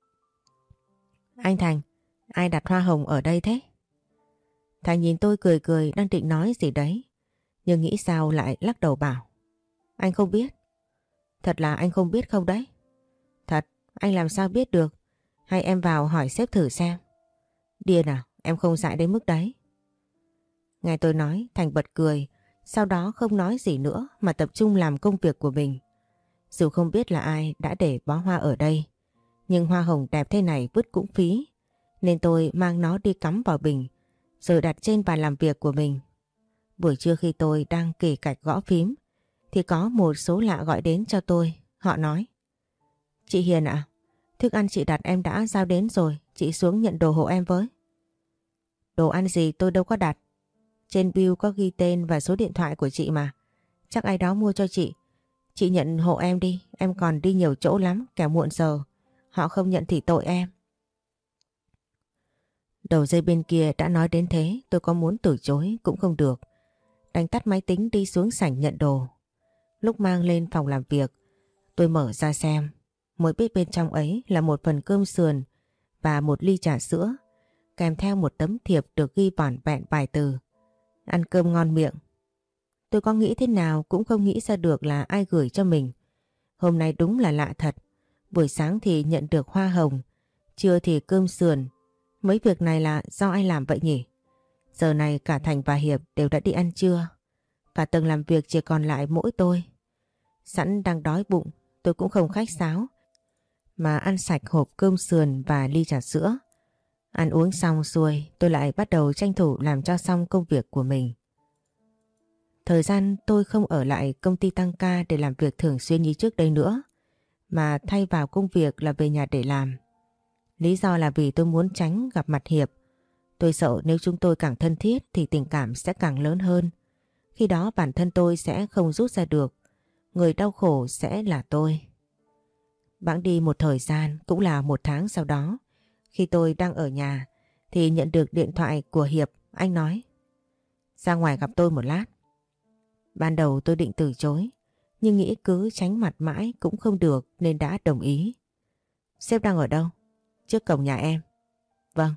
Anh Thành, ai đặt hoa hồng ở đây thế? Thành nhìn tôi cười cười đang định nói gì đấy, nhưng nghĩ sao lại lắc đầu bảo. Anh không biết. Thật là anh không biết không đấy? Thật, anh làm sao biết được? Hay em vào hỏi sếp thử xem. Điên à, em không dại đến mức đấy. Nghe tôi nói, Thành bật cười, sau đó không nói gì nữa mà tập trung làm công việc của mình. Dù không biết là ai đã để bó hoa ở đây, nhưng hoa hồng đẹp thế này vứt cũng phí, nên tôi mang nó đi cắm vào bình, rồi đặt trên bàn làm việc của mình. Buổi trưa khi tôi đang kì cạch gõ phím, thì có một số lạ gọi đến cho tôi. Họ nói: Chị Hiền ạ, thức ăn chị đặt em đã giao đến rồi, chị xuống nhận đồ hộ em với. Đồ ăn gì tôi đâu có đặt. Trên bill có ghi tên và số điện thoại của chị mà. Chắc ai đó mua cho chị. Chị nhận hộ em đi, em còn đi nhiều chỗ lắm, kẻo muộn giờ. Họ không nhận thì tội em. Đầu dây bên kia đã nói đến thế, tôi có muốn từ chối cũng không được. Đành tắt máy tính đi xuống sảnh nhận đồ. Lúc mang lên phòng làm việc, tôi mở ra xem. Mới biết bên trong ấy là một phần cơm sườn và một ly trà sữa, kèm theo một tấm thiệp được ghi vỏn vẹn vài từ: ăn cơm ngon miệng. Tôi có nghĩ thế nào cũng không nghĩ ra được là ai gửi cho mình. Hôm nay đúng là lạ thật. Buổi sáng thì nhận được hoa hồng, trưa thì cơm sườn. Mấy việc này là do ai làm vậy nhỉ? Giờ này cả Thành và Hiệp đều đã đi ăn trưa. Cả tầng làm việc chỉ còn lại mỗi tôi. Sẵn đang đói bụng, tôi cũng không khách sáo mà ăn sạch hộp cơm sườn và ly trà sữa. Ăn uống xong xuôi, tôi lại bắt đầu tranh thủ làm cho xong công việc của mình. Thời gian tôi không ở lại công ty tăng ca để làm việc thường xuyên như trước đây nữa, mà thay vào công việc là về nhà để làm. Lý do là vì tôi muốn tránh gặp mặt Hiệp. Tôi sợ nếu chúng tôi càng thân thiết thì tình cảm sẽ càng lớn hơn. Khi đó bản thân tôi sẽ không rút ra được. Người đau khổ sẽ là tôi. Bẵng đi một thời gian, cũng là một tháng sau đó, khi tôi đang ở nhà thì nhận được điện thoại của Hiệp. Anh nói: ra ngoài gặp tôi một lát. Ban đầu tôi định từ chối, nhưng nghĩ cứ tránh mặt mãi cũng không được nên đã đồng ý. Sếp đang ở đâu? Trước cổng nhà em. Vâng.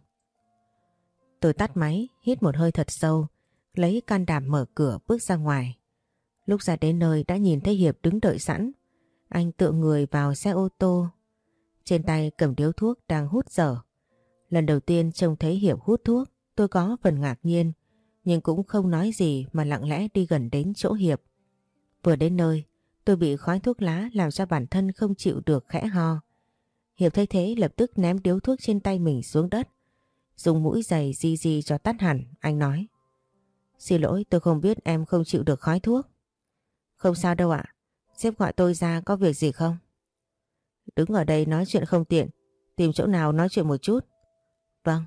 Tôi tắt máy, hít một hơi thật sâu, lấy can đảm mở cửa bước ra ngoài. Lúc ra đến nơi đã nhìn thấy Hiệp đứng đợi sẵn. Anh tựa người vào xe ô tô, trên tay cầm điếu thuốc đang hút dở. Lần đầu tiên trông thấy Hiệp hút thuốc, tôi có phần ngạc nhiên, nhưng cũng không nói gì mà lặng lẽ đi gần đến chỗ Hiệp. Vừa đến nơi, tôi bị khói thuốc lá làm cho bản thân không chịu được khẽ ho. Hiệp thấy thế lập tức ném điếu thuốc trên tay mình xuống đất, dùng mũi giày di di cho tắt hẳn. Anh nói: xin lỗi, tôi không biết em không chịu được khói thuốc. Không sao đâu ạ. Sếp gọi tôi ra có việc gì không? Đứng ở đây nói chuyện không tiện, tìm chỗ nào nói chuyện một chút. Vâng.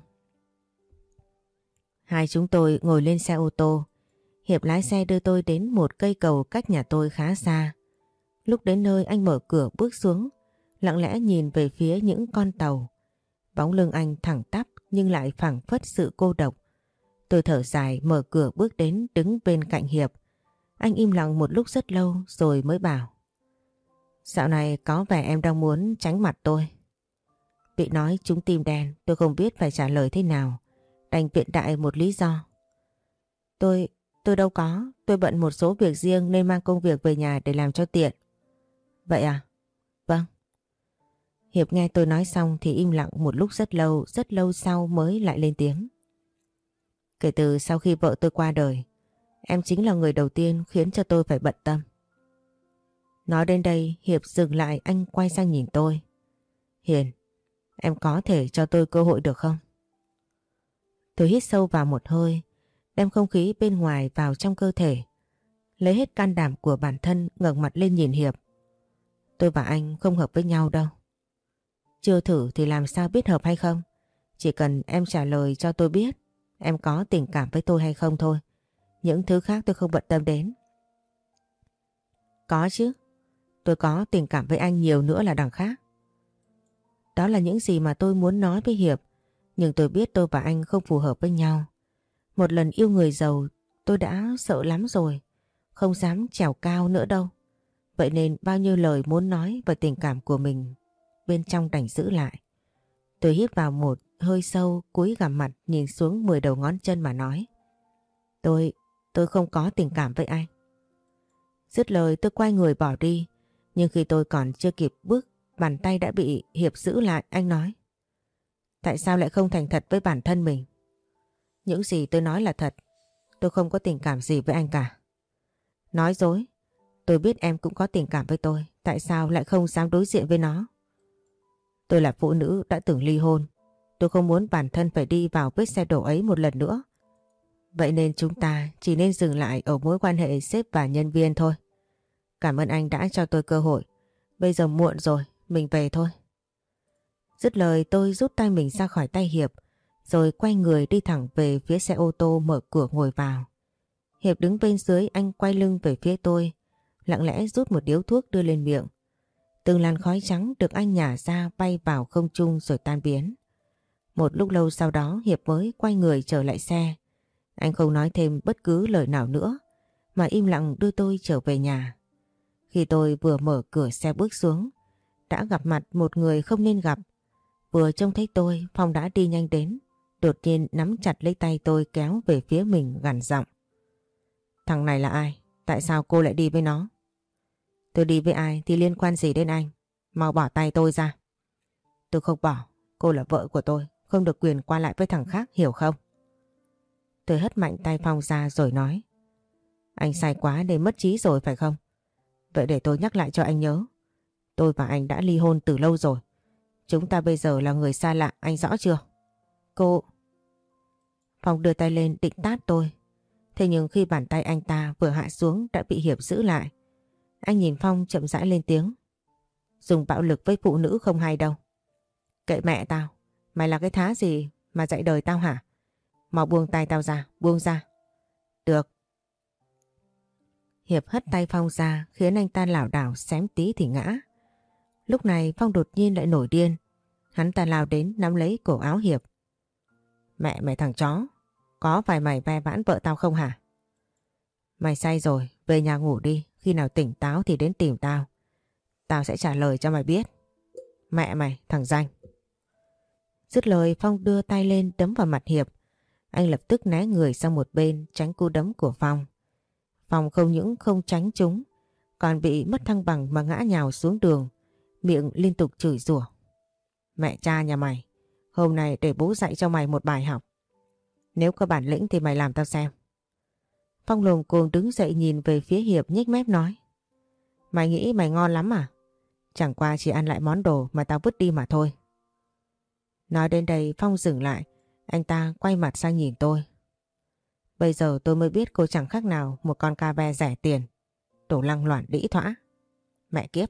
Hai chúng tôi ngồi lên xe ô tô. Hiệp lái xe đưa tôi đến một cây cầu cách nhà tôi khá xa. Lúc đến nơi anh mở cửa bước xuống, lặng lẽ nhìn về phía những con tàu. Bóng lưng anh thẳng tắp nhưng lại phảng phất sự cô độc. Tôi thở dài mở cửa bước đến đứng bên cạnh Hiệp. Anh im lặng một lúc rất lâu rồi mới bảo: dạo này có vẻ em đang muốn tránh mặt tôi. Bị nói trúng tim đen, tôi không biết phải trả lời thế nào, đành viện đại một lý do. Tôi, tôi đâu có, tôi bận một số việc riêng nên mang công việc về nhà để làm cho tiện. Vậy à? Vâng. Hiệp nghe tôi nói xong thì im lặng một lúc rất lâu, rất lâu sau mới lại lên tiếng. Kể từ sau khi vợ tôi qua đời, em chính là người đầu tiên khiến cho tôi phải bận tâm. Nói đến đây, Hiệp dừng lại, anh quay sang nhìn tôi. Hiền, em có thể cho tôi cơ hội được không? Tôi hít sâu vào một hơi, đem không khí bên ngoài vào trong cơ thể. Lấy hết can đảm của bản thân ngẩng mặt lên nhìn Hiệp. Tôi và anh không hợp với nhau đâu. Chưa thử thì làm sao biết hợp hay không? Chỉ cần em trả lời cho tôi biết em có tình cảm với tôi hay không thôi. Những thứ khác tôi không bận tâm đến. Có chứ. Tôi có tình cảm với anh nhiều nữa là đằng khác. Đó là những gì mà tôi muốn nói với Hiệp. Nhưng tôi biết tôi và anh không phù hợp với nhau. Một lần yêu người giàu tôi đã sợ lắm rồi. Không dám trèo cao nữa đâu. Vậy nên bao nhiêu lời muốn nói và tình cảm của mình bên trong đành giữ lại. Tôi hít vào một hơi sâu, cúi gằm mặt nhìn xuống mười đầu ngón chân mà nói. Tôi, tôi không có tình cảm với anh. Dứt lời tôi quay người bỏ đi, nhưng khi tôi còn chưa kịp bước, bàn tay đã bị Hiệp giữ lại. Anh nói. Tại sao lại không thành thật với bản thân mình? Những gì tôi nói là thật. Tôi không có tình cảm gì với anh cả. Nói dối. Tôi biết em cũng có tình cảm với tôi. Tại sao lại không dám đối diện với nó? Tôi là phụ nữ đã từng ly hôn. Tôi không muốn bản thân phải đi vào vết xe đổ ấy một lần nữa. Vậy nên chúng ta chỉ nên dừng lại ở mối quan hệ sếp và nhân viên thôi. Cảm ơn anh đã cho tôi cơ hội. Bây giờ muộn rồi, mình về thôi. Dứt lời tôi rút tay mình ra khỏi tay Hiệp, rồi quay người đi thẳng về phía xe ô tô, mở cửa ngồi vào. Hiệp đứng bên dưới, anh quay lưng về phía tôi, lặng lẽ rút một điếu thuốc đưa lên miệng. Từng làn khói trắng được anh nhả ra bay vào không trung rồi tan biến. Một lúc lâu sau đó Hiệp mới quay người trở lại xe. Anh không nói thêm bất cứ lời nào nữa, mà im lặng đưa tôi trở về nhà. Khi tôi vừa mở cửa xe bước xuống, đã gặp mặt một người không nên gặp. Vừa trông thấy tôi, Phong đã đi nhanh đến, đột nhiên nắm chặt lấy tay tôi kéo về phía mình gằn giọng. Thằng này là ai? Tại sao cô lại đi với nó? Tôi đi với ai thì liên quan gì đến anh? Mau bỏ tay tôi ra. Tôi không bỏ, cô là vợ của tôi, không được quyền qua lại với thằng khác, hiểu không? Tôi hất mạnh tay Phong ra rồi nói. Anh sai quá để mất trí rồi phải không? Vậy để tôi nhắc lại cho anh nhớ. Tôi và anh đã ly hôn từ lâu rồi. Chúng ta bây giờ là người xa lạ, anh rõ chưa? Cô... Phong đưa tay lên định tát tôi. Thế nhưng khi bàn tay anh ta vừa hạ xuống đã bị Hiệp giữ lại. Anh nhìn Phong chậm rãi lên tiếng. Dùng bạo lực với phụ nữ không hay đâu. Kệ mẹ tao. Mày là cái thá gì mà dạy đời tao hả? Mau buông tay tao ra, buông ra. Được. Hiệp hất tay Phong ra khiến anh ta lảo đảo xém tí thì ngã. Lúc này Phong đột nhiên lại nổi điên. Hắn ta lao đến nắm lấy cổ áo Hiệp. Mẹ mày thằng chó, có phải mày ve vãn vợ tao không hả? Mày say rồi, về nhà ngủ đi, khi nào tỉnh táo thì đến tìm tao. Tao sẽ trả lời cho mày biết. Mẹ mày, thằng danh. Dứt lời Phong đưa tay lên đấm vào mặt Hiệp. Anh lập tức né người sang một bên tránh cú đấm của Phong. Phong không những không tránh chúng, còn bị mất thăng bằng mà ngã nhào xuống đường, miệng liên tục chửi rủa. Mẹ cha nhà mày, hôm nay để bố dạy cho mày một bài học. Nếu có bản lĩnh thì mày làm tao xem. Phong lồm cồm đứng dậy nhìn về phía Hiệp nhếch mép nói. Mày nghĩ mày ngon lắm à? Chẳng qua chỉ ăn lại món đồ mà tao vứt đi mà thôi. Nói đến đây Phong dừng lại, anh ta quay mặt sang nhìn tôi. Bây giờ tôi mới biết cô chẳng khác nào một con ca ve rẻ tiền. Đồ lăng loạn đĩ thõa. Mẹ kiếp.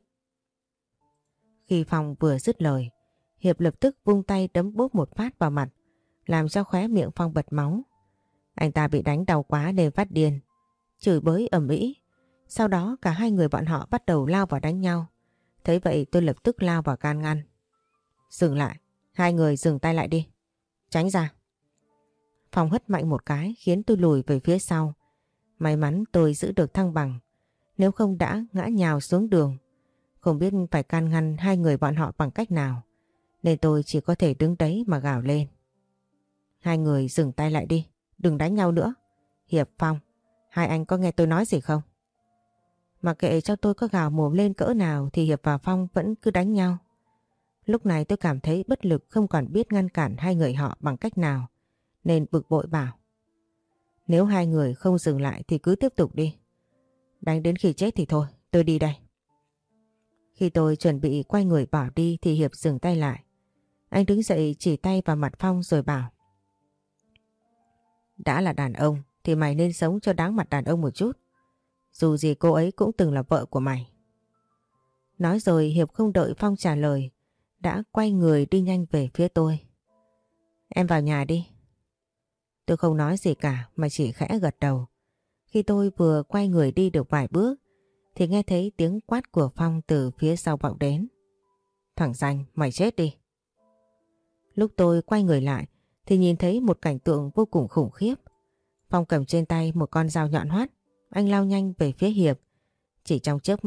Khi Phong vừa dứt lời, Hiệp lập tức vung tay đấm bốp một phát vào mặt, làm cho khóe miệng Phong bật máu. Anh ta bị đánh đau quá nên phát điên, chửi bới ầm ĩ. Sau đó cả hai người bọn họ bắt đầu lao vào đánh nhau. Thấy vậy tôi lập tức lao vào can ngăn. Dừng lại, hai người dừng tay lại đi. Tránh ra. Phong hất mạnh một cái khiến tôi lùi về phía sau. May mắn tôi giữ được thăng bằng, nếu không đã ngã nhào xuống đường. Không biết phải can ngăn hai người bọn họ bằng cách nào, nên tôi chỉ có thể đứng đấy mà gào lên. Hai người dừng tay lại đi, đừng đánh nhau nữa. Hiệp, Phong, hai anh có nghe tôi nói gì không? Mà kệ cho tôi có gào mồm lên cỡ nào thì Hiệp và Phong vẫn cứ đánh nhau. Lúc này tôi cảm thấy bất lực, không còn biết ngăn cản hai người họ bằng cách nào, nên bực bội bảo. Nếu hai người không dừng lại thì cứ tiếp tục đi. Đánh đến khi chết thì thôi, tôi đi đây. Khi tôi chuẩn bị quay người bỏ đi thì Hiệp dừng tay lại. Anh đứng dậy chỉ tay vào mặt Phong rồi bảo. Đã là đàn ông thì mày nên sống cho đáng mặt đàn ông một chút. Dù gì cô ấy cũng từng là vợ của mày. Nói rồi Hiệp không đợi Phong trả lời, đã quay người đi nhanh về phía tôi. Em vào nhà đi. Tôi không nói gì cả mà chỉ khẽ gật đầu. Khi tôi vừa quay người đi được vài bước thì nghe thấy tiếng quát của Phong từ phía sau vọng đến. Thằng danh, mày chết đi. Lúc tôi quay người lại thì nhìn thấy một cảnh tượng vô cùng khủng khiếp. Phong cầm trên tay một con dao nhọn hoắt. Anh lao nhanh về phía Hiệp. Chỉ trong chớp mắt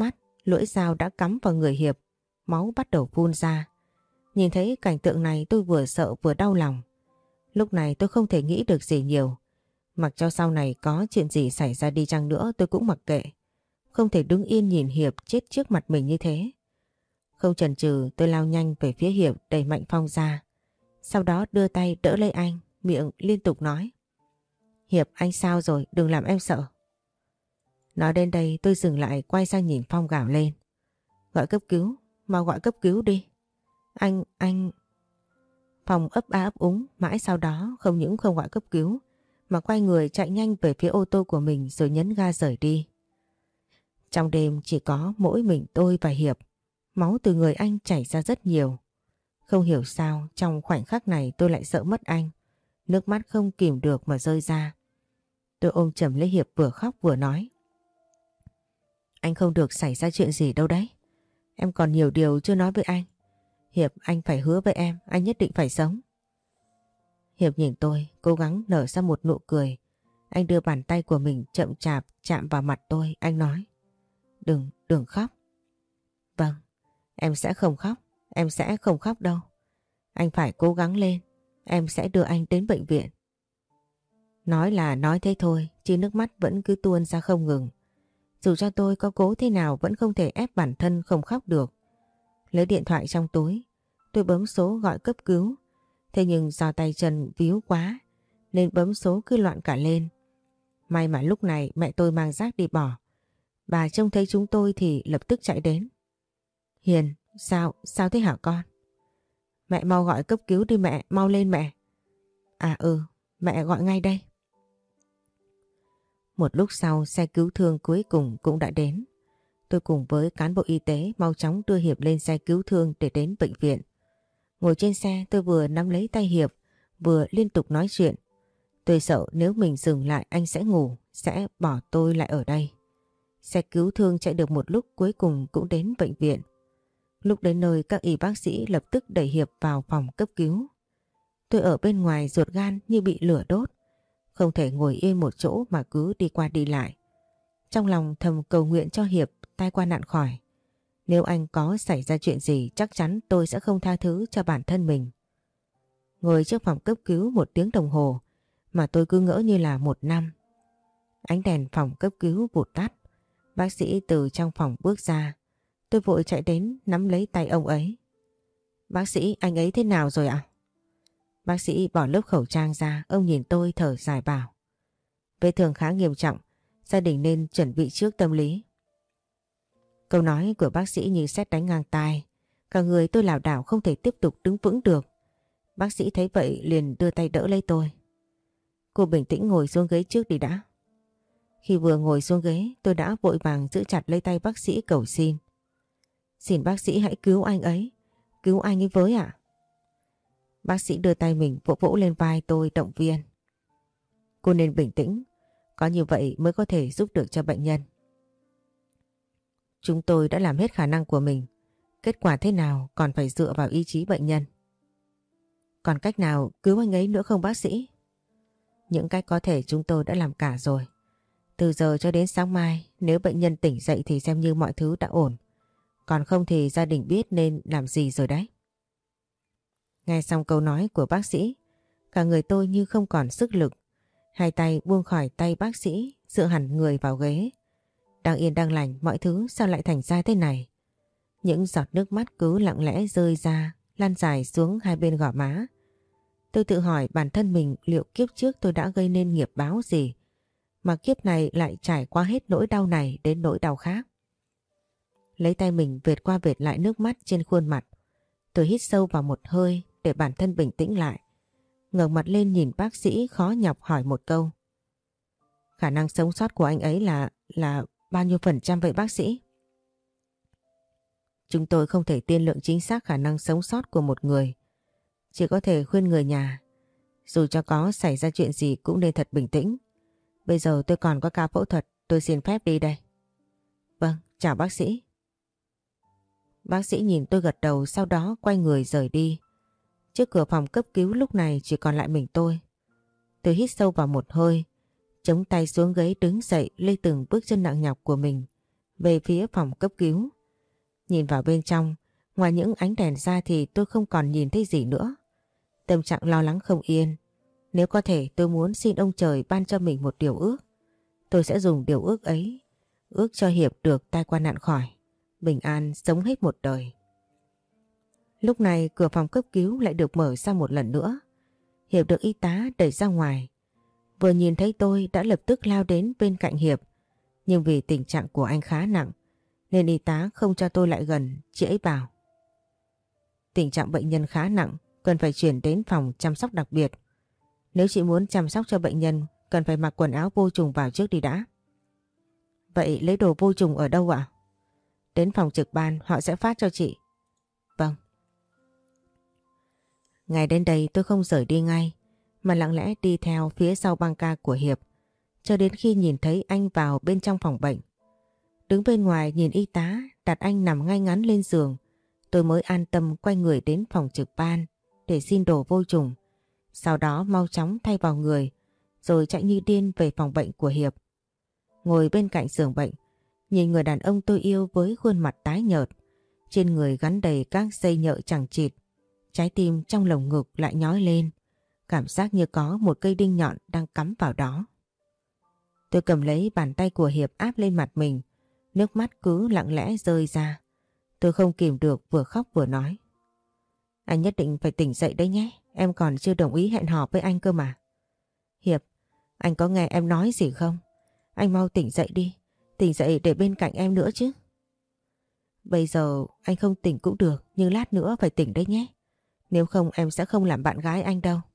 lưỡi dao đã cắm vào người Hiệp, máu bắt đầu phun ra. Nhìn thấy cảnh tượng này tôi vừa sợ vừa đau lòng. Lúc này tôi không thể nghĩ được gì nhiều. Mặc cho sau này có chuyện gì xảy ra đi chăng nữa tôi cũng mặc kệ. Không thể đứng yên nhìn Hiệp chết trước mặt mình như thế. Không chần chừ tôi lao nhanh về phía Hiệp đẩy Mạnh Phong ra. Sau đó đưa tay đỡ lấy anh, miệng liên tục nói. Hiệp, anh sao rồi, đừng làm em sợ. Nói đến đây tôi dừng lại quay sang nhìn Phong gào lên. Gọi cấp cứu, mau gọi cấp cứu đi. Anh, anh... Phong ấp a ấp úng, mãi sau đó không những không gọi cấp cứu mà quay người chạy nhanh về phía ô tô của mình rồi nhấn ga rời đi. Trong đêm chỉ có mỗi mình tôi và Hiệp. Máu từ người anh chảy ra rất nhiều. Không hiểu sao trong khoảnh khắc này tôi lại sợ mất anh. Nước mắt không kìm được mà rơi ra. Tôi ôm chầm lấy Hiệp vừa khóc vừa nói. Anh không được xảy ra chuyện gì đâu đấy. Em còn nhiều điều chưa nói với anh. Hiệp, anh phải hứa với em, anh nhất định phải sống. Hiệp nhìn tôi, cố gắng nở ra một nụ cười. Anh đưa bàn tay của mình chậm chạp chạm vào mặt tôi, anh nói. Đừng, đừng khóc. Vâng, em sẽ không khóc, em sẽ không khóc đâu. Anh phải cố gắng lên, em sẽ đưa anh đến bệnh viện. Nói là nói thế thôi, chứ nước mắt vẫn cứ tuôn ra không ngừng. Dù cho tôi có cố thế nào vẫn không thể ép bản thân không khóc được. Lấy điện thoại trong túi, tôi bấm số gọi cấp cứu. Thế nhưng do tay chân víu quá nên bấm số cứ loạn cả lên. May mà lúc này mẹ tôi mang rác đi bỏ. Bà trông thấy chúng tôi thì lập tức chạy đến. Hiền, sao, sao thế hả con? Mẹ mau gọi cấp cứu đi mẹ, mau lên mẹ. À ừ, mẹ gọi ngay đây. Một lúc sau xe cứu thương cuối cùng cũng đã đến. Tôi cùng với cán bộ y tế mau chóng đưa Hiệp lên xe cứu thương để đến bệnh viện. Ngồi trên xe tôi vừa nắm lấy tay Hiệp, vừa liên tục nói chuyện. Tôi sợ nếu mình dừng lại anh sẽ ngủ, sẽ bỏ tôi lại ở đây. Xe cứu thương chạy được một lúc cuối cùng cũng đến bệnh viện. Lúc đến nơi các y bác sĩ lập tức đẩy Hiệp vào phòng cấp cứu. Tôi ở bên ngoài ruột gan như bị lửa đốt. Không thể ngồi yên một chỗ mà cứ đi qua đi lại. Trong lòng thầm cầu nguyện cho Hiệp tai qua nạn khỏi. Nếu anh có xảy ra chuyện gì chắc chắn tôi sẽ không tha thứ cho bản thân mình. Ngồi trước phòng cấp cứu một tiếng đồng hồ mà tôi cứ ngỡ như là một năm. Ánh đèn phòng cấp cứu vụt tắt. Bác sĩ từ trong phòng bước ra. Tôi vội chạy đến nắm lấy tay ông ấy. Bác sĩ, anh ấy thế nào rồi ạ? Bác sĩ bỏ lớp khẩu trang ra, ông nhìn tôi thở dài bảo. Vết thương khá nghiêm trọng, gia đình nên chuẩn bị trước tâm lý. Câu nói của bác sĩ như sét đánh ngang tai. Cả người tôi lảo đảo không thể tiếp tục đứng vững được. Bác sĩ thấy vậy liền đưa tay đỡ lấy tôi. Cô bình tĩnh ngồi xuống ghế trước đi đã. Khi vừa ngồi xuống ghế tôi đã vội vàng giữ chặt lấy tay bác sĩ cầu xin. Xin bác sĩ hãy cứu anh ấy. Cứu anh ấy với ạ. Bác sĩ đưa tay mình vỗ vỗ lên vai tôi động viên. Cô nên bình tĩnh. Có như vậy mới có thể giúp được cho bệnh nhân. Chúng tôi đã làm hết khả năng của mình. Kết quả thế nào còn phải dựa vào ý chí bệnh nhân. Còn cách nào cứu anh ấy nữa không bác sĩ? Những cách có thể chúng tôi đã làm cả rồi. Từ giờ cho đến sáng mai, nếu bệnh nhân tỉnh dậy thì xem như mọi thứ đã ổn. Còn không thì gia đình biết nên làm gì rồi đấy. Nghe xong câu nói của bác sĩ, cả người tôi như không còn sức lực. Hai tay buông khỏi tay bác sĩ, dựa hẳn người vào ghế. Đang yên đang lành, mọi thứ sao lại thành ra thế này? Những giọt nước mắt cứ lặng lẽ rơi ra, lan dài xuống hai bên gò má. Tôi tự hỏi bản thân mình liệu kiếp trước tôi đã gây nên nghiệp báo gì, mà kiếp này lại trải qua hết nỗi đau này đến nỗi đau khác. Lấy tay mình vệt qua vệt lại nước mắt trên khuôn mặt. Tôi hít sâu vào một hơi để bản thân bình tĩnh lại. Ngẩng mặt lên nhìn bác sĩ khó nhọc hỏi một câu. Khả năng sống sót của anh ấy là là bao nhiêu phần trăm vậy bác sĩ? Chúng tôi không thể tiên lượng chính xác khả năng sống sót của một người. Chỉ có thể khuyên người nhà, dù cho có xảy ra chuyện gì cũng nên thật bình tĩnh. Bây giờ tôi còn có ca phẫu thuật, tôi xin phép đi đây. Vâng, chào bác sĩ. Bác sĩ nhìn tôi gật đầu sau đó quay người rời đi. Trước cửa phòng cấp cứu lúc này chỉ còn lại mình tôi. Tôi hít sâu vào một hơi, chống tay xuống ghế đứng dậy lấy từng bước chân nặng nhọc của mình về phía phòng cấp cứu. Nhìn vào bên trong, ngoài những ánh đèn ra thì tôi không còn nhìn thấy gì nữa. Tâm trạng lo lắng không yên. Nếu có thể tôi muốn xin ông trời ban cho mình một điều ước. Tôi sẽ dùng điều ước ấy, ước cho Hiệp được tai qua nạn khỏi, bình an sống hết một đời. Lúc này cửa phòng cấp cứu lại được mở ra một lần nữa. Hiệp được y tá đẩy ra ngoài. Vừa nhìn thấy tôi đã lập tức lao đến bên cạnh Hiệp. Nhưng vì tình trạng của anh khá nặng nên y tá không cho tôi lại gần, chị ấy bảo. Tình trạng bệnh nhân khá nặng, cần phải chuyển đến phòng chăm sóc đặc biệt. Nếu chị muốn chăm sóc cho bệnh nhân, cần phải mặc quần áo vô trùng vào trước đi đã. Vậy lấy đồ vô trùng ở đâu ạ? Đến phòng trực ban họ sẽ phát cho chị. Vâng. Ngày đến đây tôi không rời đi ngay, mà lặng lẽ đi theo phía sau băng ca của Hiệp, cho đến khi nhìn thấy anh vào bên trong phòng bệnh. Đứng bên ngoài nhìn y tá đặt anh nằm ngay ngắn lên giường, tôi mới an tâm quay người đến phòng trực ban để xin đồ vô trùng. Sau đó mau chóng thay vào người, rồi chạy như điên về phòng bệnh của Hiệp. Ngồi bên cạnh giường bệnh, nhìn người đàn ông tôi yêu với khuôn mặt tái nhợt, trên người gắn đầy các dây nhợ chằng chịt, trái tim trong lồng ngực lại nhói lên, cảm giác như có một cây đinh nhọn đang cắm vào đó. Tôi cầm lấy bàn tay của Hiệp áp lên mặt mình, nước mắt cứ lặng lẽ rơi ra. Tôi không kìm được vừa khóc vừa nói. Anh nhất định phải tỉnh dậy đấy nhé, em còn chưa đồng ý hẹn hò với anh cơ mà. Hiệp, anh có nghe em nói gì không? Anh mau tỉnh dậy đi, tỉnh dậy để bên cạnh em nữa chứ. Bây giờ anh không tỉnh cũng được, nhưng lát nữa phải tỉnh đấy nhé. Nếu không em sẽ không làm bạn gái anh đâu.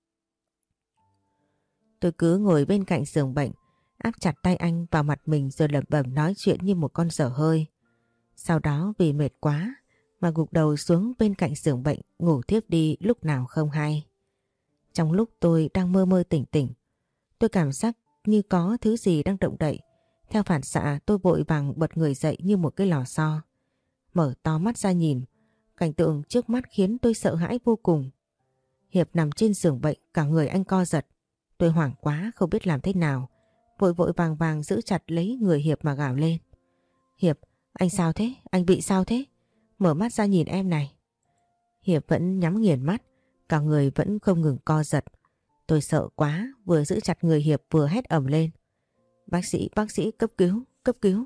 Tôi cứ ngồi bên cạnh giường bệnh, áp chặt tay anh vào mặt mình rồi lẩm bẩm nói chuyện như một con dở hơi. Sau đó vì mệt quá mà gục đầu xuống bên cạnh giường bệnh ngủ thiếp đi lúc nào không hay. Trong lúc tôi đang mơ mơ tỉnh tỉnh, tôi cảm giác như có thứ gì đang động đậy. Theo phản xạ tôi vội vàng bật người dậy như một cái lò xo. Mở to mắt ra nhìn, cảnh tượng trước mắt khiến tôi sợ hãi vô cùng. Hiệp nằm trên giường bệnh, cả người anh co giật. Tôi hoảng quá không biết làm thế nào, vội vội vàng vàng giữ chặt lấy người Hiệp mà gào lên. Hiệp, anh sao thế? Anh bị sao thế? Mở mắt ra nhìn em này. Hiệp vẫn nhắm nghiền mắt, cả người vẫn không ngừng co giật. Tôi sợ quá, vừa giữ chặt người Hiệp vừa hét ầm lên. Bác sĩ, bác sĩ, cấp cứu, cấp cứu.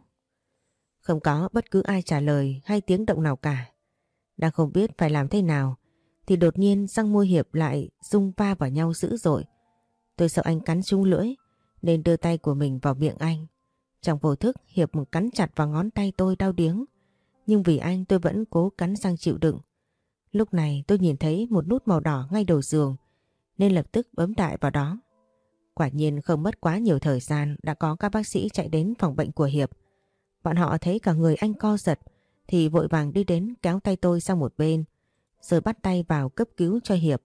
Không có bất cứ ai trả lời hay tiếng động nào cả. Đang không biết phải làm thế nào thì đột nhiên răng môi Hiệp lại rung va vào nhau dữ dội. Tôi sợ anh cắn trúng lưỡi nên đưa tay của mình vào miệng anh. Trong vô thức Hiệp cắn chặt vào ngón tay tôi đau điếng. Nhưng vì anh tôi vẫn cố cắn răng chịu đựng. Lúc này tôi nhìn thấy một nút màu đỏ ngay đầu giường nên lập tức bấm đại vào đó. Quả nhiên không mất quá nhiều thời gian đã có các bác sĩ chạy đến phòng bệnh của Hiệp. Bọn họ thấy cả người anh co giật thì vội vàng đi đến kéo tay tôi sang một bên rồi bắt tay vào cấp cứu cho Hiệp.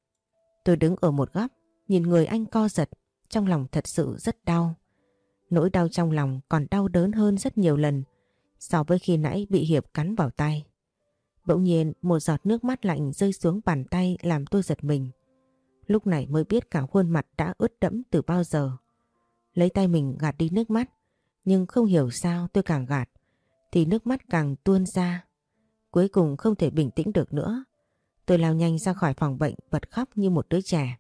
Tôi đứng ở một góc nhìn người anh co giật, trong lòng thật sự rất đau. Nỗi đau trong lòng còn đau đớn hơn rất nhiều lần so với khi nãy bị Hiệp cắn vào tay. Bỗng nhiên một giọt nước mắt lạnh rơi xuống bàn tay làm tôi giật mình. Lúc này mới biết cả khuôn mặt đã ướt đẫm từ bao giờ. Lấy tay mình gạt đi nước mắt, nhưng không hiểu sao tôi càng gạt thì nước mắt càng tuôn ra. Cuối cùng không thể bình tĩnh được nữa. Tôi lao nhanh ra khỏi phòng bệnh bật khóc như một đứa trẻ.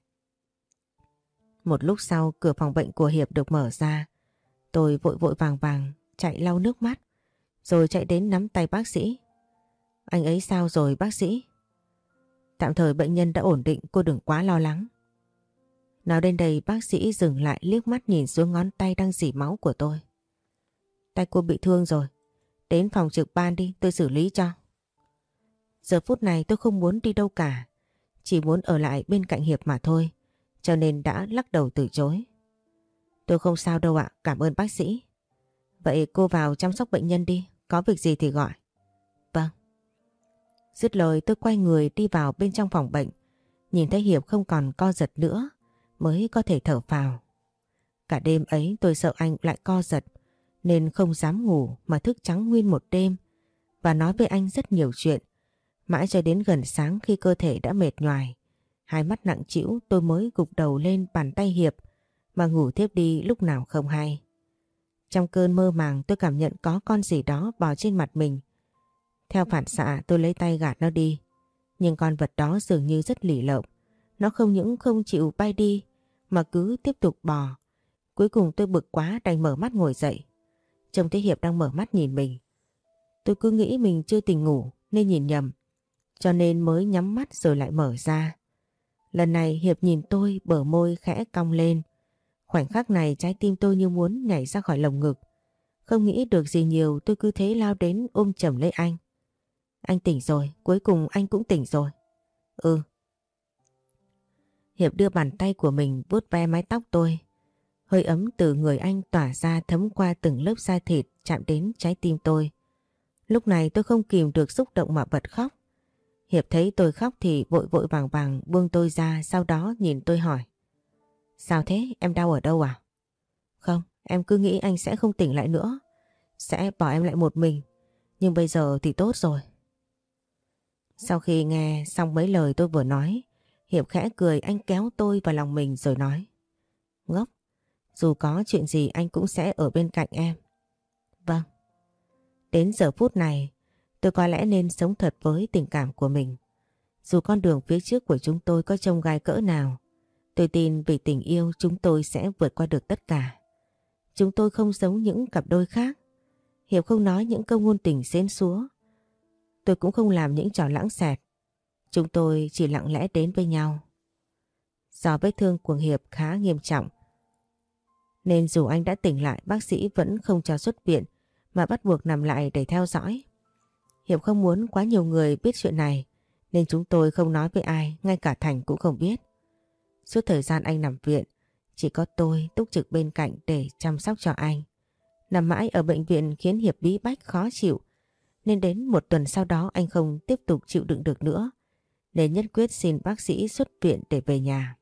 Một lúc sau cửa phòng bệnh của Hiệp được mở ra. Tôi vội vội vàng vàng chạy lau nước mắt rồi chạy đến nắm tay bác sĩ. Anh ấy sao rồi bác sĩ? Tạm thời bệnh nhân đã ổn định, cô đừng quá lo lắng. Nói đến đây bác sĩ dừng lại liếc mắt nhìn xuống ngón tay đang rỉ máu của tôi. Tay cô bị thương rồi, đến phòng trực ban đi tôi xử lý cho. Giờ phút này tôi không muốn đi đâu cả, chỉ muốn ở lại bên cạnh Hiệp mà thôi, cho nên đã lắc đầu từ chối. Tôi không sao đâu ạ, cảm ơn bác sĩ. Vậy cô vào chăm sóc bệnh nhân đi, có việc gì thì gọi. Vâng. Dứt lời tôi quay người đi vào bên trong phòng bệnh, nhìn thấy Hiệp không còn co giật nữa mới có thể thở phào. Cả đêm ấy tôi sợ anh lại co giật nên không dám ngủ mà thức trắng nguyên một đêm và nói với anh rất nhiều chuyện. Mãi cho đến gần sáng khi cơ thể đã mệt nhoài, hai mắt nặng trĩu tôi mới gục đầu lên bàn tay Hiệp mà ngủ thiếp đi lúc nào không hay. Trong cơn mơ màng tôi cảm nhận có con gì đó bò trên mặt mình. Theo phản xạ tôi lấy tay gạt nó đi. Nhưng con vật đó dường như rất lì lợm. Nó không những không chịu bay đi mà cứ tiếp tục bò. Cuối cùng tôi bực quá đành mở mắt ngồi dậy. Trông thấy Hiệp đang mở mắt nhìn mình. Tôi cứ nghĩ mình chưa tỉnh ngủ nên nhìn nhầm. Cho nên mới nhắm mắt rồi lại mở ra. Lần này Hiệp nhìn tôi bờ môi khẽ cong lên. Khoảnh khắc này trái tim tôi như muốn nhảy ra khỏi lồng ngực. Không nghĩ được gì nhiều tôi cứ thế lao đến ôm chầm lấy anh. Anh tỉnh rồi, cuối cùng anh cũng tỉnh rồi. Ừ. Hiệp đưa bàn tay của mình vuốt ve mái tóc tôi. Hơi ấm từ người anh tỏa ra thấm qua từng lớp da thịt chạm đến trái tim tôi. Lúc này tôi không kìm được xúc động mà bật khóc. Hiệp thấy tôi khóc thì vội vội vàng vàng buông tôi ra, sau đó nhìn tôi hỏi. Sao thế, em đau ở đâu à? Không, em cứ nghĩ anh sẽ không tỉnh lại nữa. Sẽ bỏ em lại một mình. Nhưng bây giờ thì tốt rồi. Sau khi nghe xong mấy lời tôi vừa nói, Hiệp khẽ cười, anh kéo tôi vào lòng mình rồi nói. Ngốc, dù có chuyện gì anh cũng sẽ ở bên cạnh em. Vâng. Đến giờ phút này, tôi có lẽ nên sống thật với tình cảm của mình. Dù con đường phía trước của chúng tôi có chông gai cỡ nào, tôi tin vì tình yêu chúng tôi sẽ vượt qua được tất cả. Chúng tôi không giống những cặp đôi khác. Hiệp không nói những câu ngôn tình xến xúa. Tôi cũng không làm những trò lãng xẹt. Chúng tôi chỉ lặng lẽ đến với nhau. Do vết thương của Hiệp khá nghiêm trọng, nên dù anh đã tỉnh lại, bác sĩ vẫn không cho xuất viện mà bắt buộc nằm lại để theo dõi. Hiệp không muốn quá nhiều người biết chuyện này, nên chúng tôi không nói với ai, ngay cả Thành cũng không biết. Suốt thời gian anh nằm viện, chỉ có tôi túc trực bên cạnh để chăm sóc cho anh. Nằm mãi ở bệnh viện khiến Hiệp bí bách khó chịu, nên đến một tuần sau đó anh không tiếp tục chịu đựng được nữa, nên nhất quyết xin bác sĩ xuất viện để về nhà.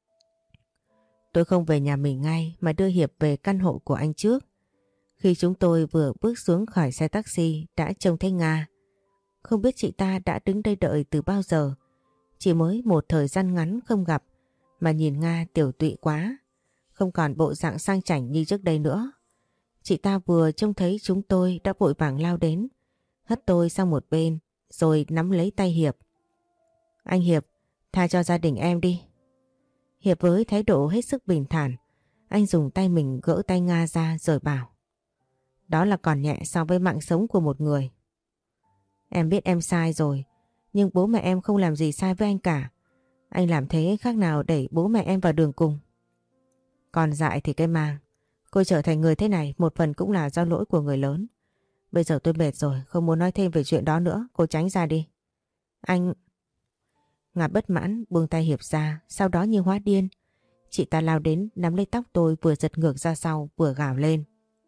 Tôi không về nhà mình ngay mà đưa Hiệp về căn hộ của anh trước. Khi chúng tôi vừa bước xuống khỏi xe taxi đã trông thấy Nga. Không biết chị ta đã đứng đây đợi từ bao giờ. Chỉ mới một thời gian ngắn không gặp mà nhìn Nga tiểu tụy quá, không còn bộ dạng sang chảnh như trước đây nữa. Chị ta vừa trông thấy chúng tôi đã vội vàng lao đến, hất tôi sang một bên rồi nắm lấy tay Hiệp. Anh Hiệp, tha cho gia đình em đi. Hiệp với thái độ hết sức bình thản, anh dùng tay mình gỡ tay Nga ra rồi bảo. Đó là còn nhẹ so với mạng sống của một người. Em biết em sai rồi, nhưng bố mẹ em không làm gì sai với anh cả. Anh làm thế khác nào đẩy bố mẹ em vào đường cùng. Còn dại thì cái mang. Cô trở thành người thế này một phần cũng là do lỗi của người lớn. Bây giờ tôi mệt rồi, không muốn nói thêm về chuyện đó nữa, cô tránh ra đi. Anh... Nga bất mãn buông tay Hiệp ra, sau đó như hóa điên. Chị ta lao đến nắm lấy tóc tôi, vừa giật ngược ra sau vừa gào lên.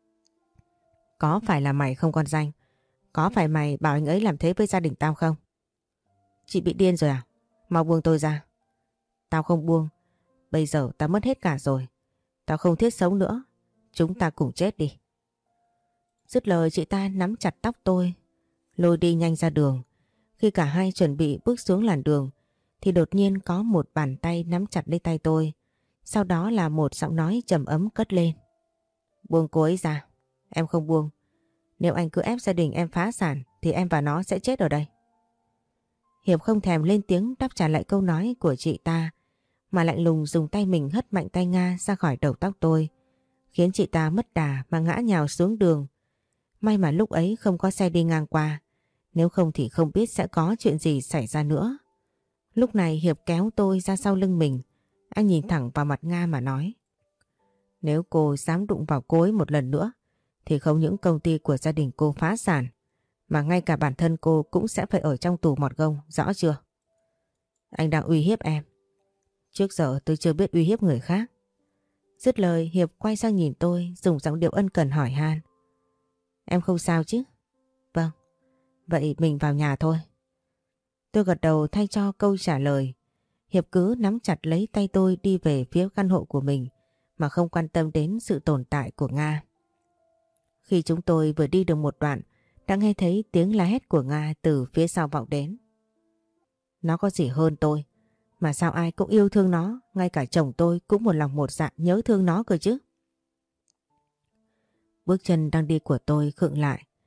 Có phải là mày không con danh? Có phải mày bảo anh ấy làm thế với gia đình tao không? Chị bị điên rồi à? Mau buông tôi ra. Tao không buông. Bây giờ tao mất hết cả rồi. Tao không thiết sống nữa. Chúng ta cùng chết đi. Dứt lời chị ta nắm chặt tóc tôi, lôi đi nhanh ra đường. Khi cả hai chuẩn bị bước xuống làn đường thì đột nhiên có một bàn tay nắm chặt lấy tay tôi. Sau đó là một giọng nói trầm ấm cất lên. Buông cô ấy ra. Em không buông. Nếu anh cứ ép gia đình em phá sản thì em và nó sẽ chết ở đây. Hiệp không thèm lên tiếng đáp trả lại câu nói của chị ta, mà lạnh lùng dùng tay mình hất mạnh tay Nga ra khỏi đầu tóc tôi, khiến chị ta mất đà mà ngã nhào xuống đường. May mà lúc ấy không có xe đi ngang qua, nếu không thì không biết sẽ có chuyện gì xảy ra nữa. Lúc này Hiệp kéo tôi ra sau lưng mình, anh nhìn thẳng vào mặt Nga mà nói. Nếu cô dám đụng vào cô ấy một lần nữa thì không những công ty của gia đình cô phá sản, mà ngay cả bản thân cô cũng sẽ phải ở trong tù mọt gông, rõ chưa? Anh đang uy hiếp em. Trước giờ tôi chưa biết uy hiếp người khác. Dứt lời Hiệp quay sang nhìn tôi, dùng giọng điệu ân cần hỏi han. Em không sao chứ? Vâng. Vậy mình vào nhà thôi. Tôi gật đầu thay cho câu trả lời. Hiệp cứ nắm chặt lấy tay tôi đi về phía căn hộ của mình mà không quan tâm đến sự tồn tại của Nga. Khi chúng tôi vừa đi được một đoạn đã nghe thấy tiếng la hét của Nga từ phía sau vọng đến. Nó có gì hơn tôi, mà sao ai cũng yêu thương nó, ngay cả chồng tôi cũng một lòng một dạ nhớ thương nó cơ chứ. Bước chân đang đi của tôi khựng lại.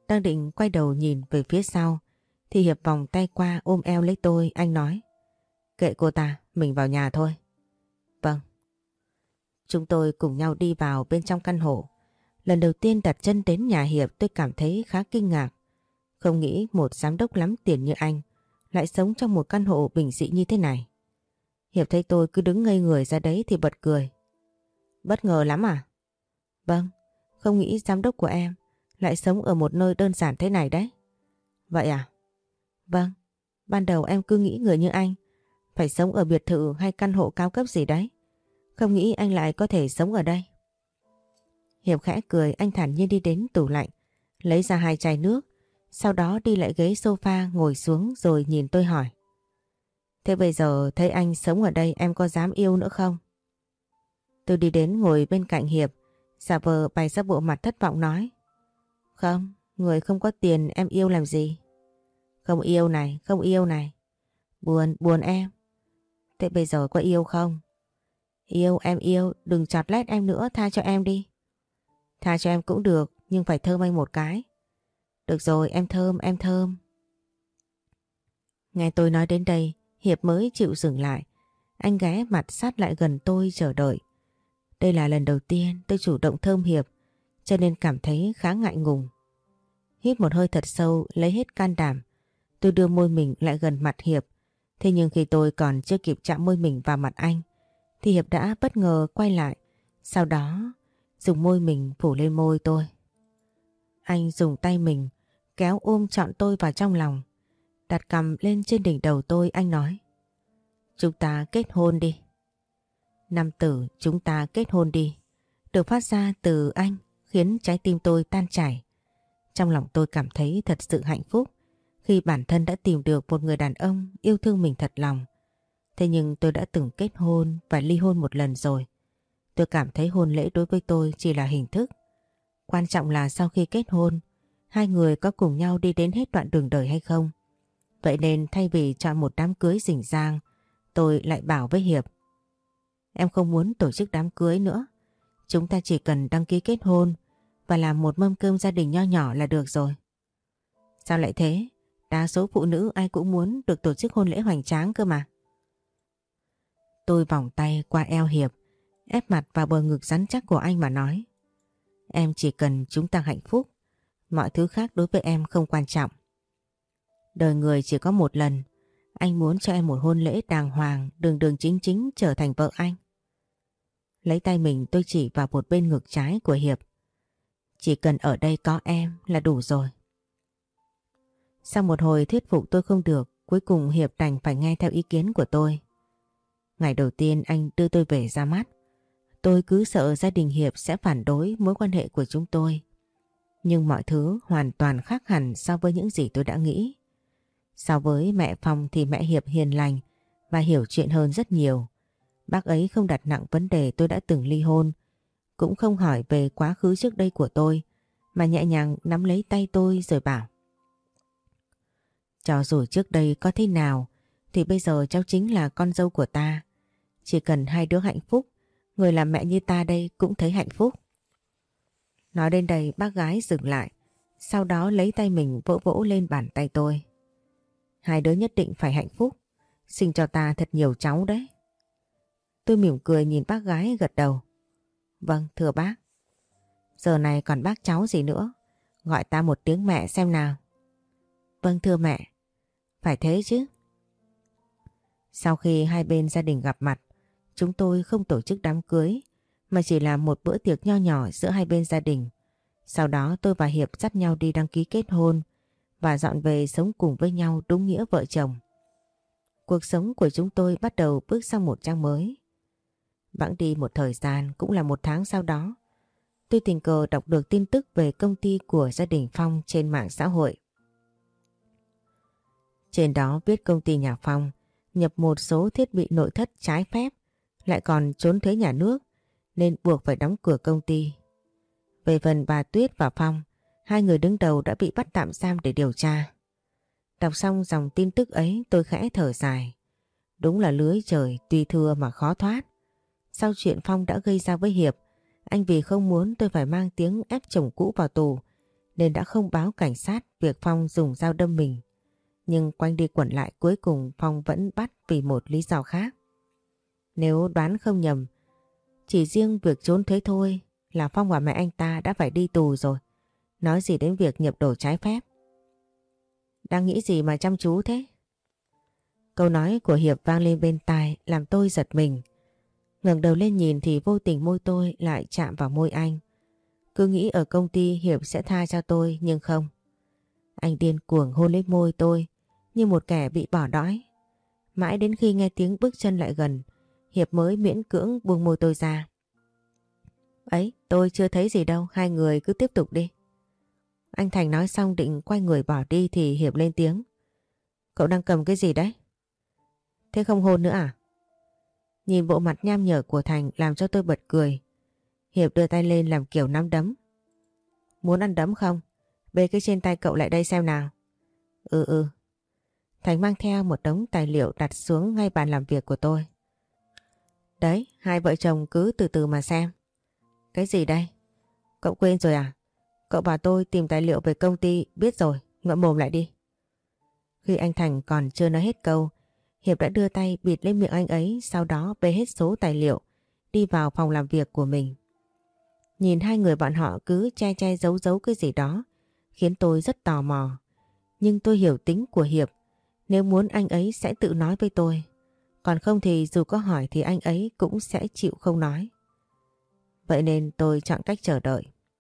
Đang định quay đầu nhìn về phía sau thì Hiệp vòng tay qua ôm eo lấy tôi. Anh nói: Kệ cô ta, mình vào nhà thôi. Vâng. Chúng tôi cùng nhau đi vào bên trong căn hộ. Lần đầu tiên đặt chân đến nhà Hiệp tôi cảm thấy khá kinh ngạc. Không nghĩ một giám đốc lắm tiền như anh lại sống trong một căn hộ bình dị như thế này. Hiệp thấy tôi cứ đứng ngây người ra đấy thì bật cười. Bất ngờ lắm à? Vâng, không nghĩ giám đốc của em lại sống ở một nơi đơn giản thế này đấy. Vậy à? Vâng, ban đầu em cứ nghĩ người như anh phải sống ở biệt thự hay căn hộ cao cấp gì đấy. Không nghĩ anh lại có thể sống ở đây. Hiệp khẽ cười, anh thản nhiên đi đến tủ lạnh, lấy ra hai chai nước, sau đó đi lại ghế sofa ngồi xuống rồi nhìn tôi hỏi. Thế bây giờ thấy anh sống ở đây em có dám yêu nữa không? Tôi đi đến ngồi bên cạnh Hiệp, giả vờ bày ra bộ mặt thất vọng nói. Không, người không có tiền em yêu làm gì? Không yêu này, không yêu này. Buồn, buồn em. Thế bây giờ có yêu không? Yêu, em yêu, đừng chọt lét em nữa, tha cho em đi. Tha cho em cũng được, nhưng phải thơm anh một cái. Được rồi, em thơm, em thơm. Nghe tôi nói đến đây, Hiệp mới chịu dừng lại. Anh ghé mặt sát lại gần tôi chờ đợi. Đây là lần đầu tiên tôi chủ động thơm Hiệp, cho nên cảm thấy khá ngại ngùng. Hít một hơi thật sâu, lấy hết can đảm. Tôi đưa môi mình lại gần mặt Hiệp. Thế nhưng khi tôi còn chưa kịp chạm môi mình vào mặt anh, thì Hiệp đã bất ngờ quay lại. Sau đó dùng môi mình phủ lên môi tôi. Anh dùng tay mình kéo ôm trọn tôi vào trong lòng. Đặt cằm lên trên đỉnh đầu tôi, anh nói. Chúng ta kết hôn đi. Năm từ chúng ta kết hôn đi được phát ra từ anh khiến trái tim tôi tan chảy. Trong lòng tôi cảm thấy thật sự hạnh phúc khi bản thân đã tìm được một người đàn ông yêu thương mình thật lòng. Thế nhưng tôi đã từng kết hôn và ly hôn một lần rồi. Tôi cảm thấy hôn lễ đối với tôi chỉ là hình thức. Quan trọng là sau khi kết hôn, hai người có cùng nhau đi đến hết đoạn đường đời hay không. Vậy nên thay vì chọn một đám cưới rình rang, tôi lại bảo với Hiệp. Em không muốn tổ chức đám cưới nữa. Chúng ta chỉ cần đăng ký kết hôn và làm một mâm cơm gia đình nho nhỏ là được rồi. Sao lại thế? Đa số phụ nữ ai cũng muốn được tổ chức hôn lễ hoành tráng cơ mà. Tôi vòng tay qua eo Hiệp, ép mặt vào bờ ngực rắn chắc của anh mà nói. Em chỉ cần chúng ta hạnh phúc. Mọi thứ khác đối với em không quan trọng. Đời người chỉ có một lần. Anh muốn cho em một hôn lễ đàng hoàng, đường đường chính chính trở thành vợ anh. Lấy tay mình tôi chỉ vào một bên ngực trái của Hiệp. Chỉ cần ở đây có em là đủ rồi. Sau một hồi thuyết phục tôi không được, cuối cùng Hiệp đành phải nghe theo ý kiến của tôi. Ngày đầu tiên anh đưa tôi về ra mắt. Tôi cứ sợ gia đình Hiệp sẽ phản đối mối quan hệ của chúng tôi. Nhưng mọi thứ hoàn toàn khác hẳn so với những gì tôi đã nghĩ. So với mẹ Phong thì mẹ Hiệp hiền lành và hiểu chuyện hơn rất nhiều. Bác ấy không đặt nặng vấn đề tôi đã từng ly hôn, cũng không hỏi về quá khứ trước đây của tôi, mà nhẹ nhàng nắm lấy tay tôi rồi bảo. Cho dù trước đây có thế nào thì bây giờ cháu chính là con dâu của ta. Chỉ cần hai đứa hạnh phúc, người làm mẹ như ta đây cũng thấy hạnh phúc. Nói đến đây bác gái dừng lại, sau đó lấy tay mình vỗ vỗ lên bàn tay tôi. Hai đứa nhất định phải hạnh phúc, sinh cho ta thật nhiều cháu đấy. Tôi mỉm cười nhìn bác gái gật đầu. Vâng thưa bác. Giờ này còn bác cháu gì nữa, gọi ta một tiếng mẹ xem nào. Vâng thưa mẹ. Phải thế chứ. Sau khi hai bên gia đình gặp mặt, chúng tôi không tổ chức đám cưới mà chỉ là một bữa tiệc nho nhỏ giữa hai bên gia đình. Sau đó tôi và Hiệp dắt nhau đi đăng ký kết hôn và dọn về sống cùng với nhau đúng nghĩa vợ chồng. Cuộc sống của chúng tôi bắt đầu bước sang một trang mới. Bẵng đi một thời gian, cũng là một tháng sau đó, tôi tình cờ đọc được tin tức về công ty của gia đình Phong trên mạng xã hội. Trên đó viết công ty nhà Phong nhập một số thiết bị nội thất trái phép, lại còn trốn thuế nhà nước nên buộc phải đóng cửa công ty. Về phần bà Tuyết và Phong, hai người đứng đầu đã bị bắt tạm giam để điều tra. Đọc xong dòng tin tức ấy tôi khẽ thở dài. Đúng là lưới trời tuy thưa mà khó thoát. Sau chuyện Phong đã gây ra với Hiệp, anh vì không muốn tôi phải mang tiếng ép chồng cũ vào tù nên đã không báo cảnh sát việc Phong dùng dao đâm mình. Nhưng quanh đi quẩn lại cuối cùng Phong vẫn bắt vì một lý do khác. Nếu đoán không nhầm, chỉ riêng việc trốn thuế thôi là Phong và mẹ anh ta đã phải đi tù rồi. Nói gì đến việc nhập đồ trái phép. Đang nghĩ gì mà chăm chú thế? Câu nói của Hiệp vang lên bên tai làm tôi giật mình. Ngẩng đầu lên nhìn thì vô tình môi tôi lại chạm vào môi anh. Cứ nghĩ ở công ty Hiệp sẽ tha cho tôi nhưng không. Anh điên cuồng hôn lấy môi tôi như một kẻ bị bỏ đói. Mãi đến khi nghe tiếng bước chân lại gần, Hiệp mới miễn cưỡng buông môi tôi ra. Ấy, tôi chưa thấy gì đâu, hai người cứ tiếp tục đi. Anh Thành nói xong định quay người bỏ đi thì Hiệp lên tiếng. Cậu đang cầm cái gì đấy? Thế không hôn nữa à? Nhìn bộ mặt nham nhở của Thành làm cho tôi bật cười. Hiệp đưa tay lên làm kiểu nắm đấm. Muốn ăn đấm không? Bê cái trên tay cậu lại đây xem nào. Ừ ừ. Thành mang theo một đống tài liệu đặt xuống ngay bàn làm việc của tôi. Đấy, hai vợ chồng cứ từ từ mà xem. Cái gì đây? Cậu quên rồi à? Cậu bảo tôi tìm tài liệu về công ty, biết rồi, ngậm mồm lại đi. Khi anh Thành còn chưa nói hết câu, Hiệp đã đưa tay bịt lên miệng anh ấy, sau đó bê hết số tài liệu, đi vào phòng làm việc của mình. Nhìn hai người bọn họ cứ che che giấu giấu cái gì đó, khiến tôi rất tò mò. Nhưng tôi hiểu tính của Hiệp, nếu muốn anh ấy sẽ tự nói với tôi. Còn không thì dù có hỏi thì anh ấy cũng sẽ chịu không nói. Vậy nên tôi chọn cách chờ đợi.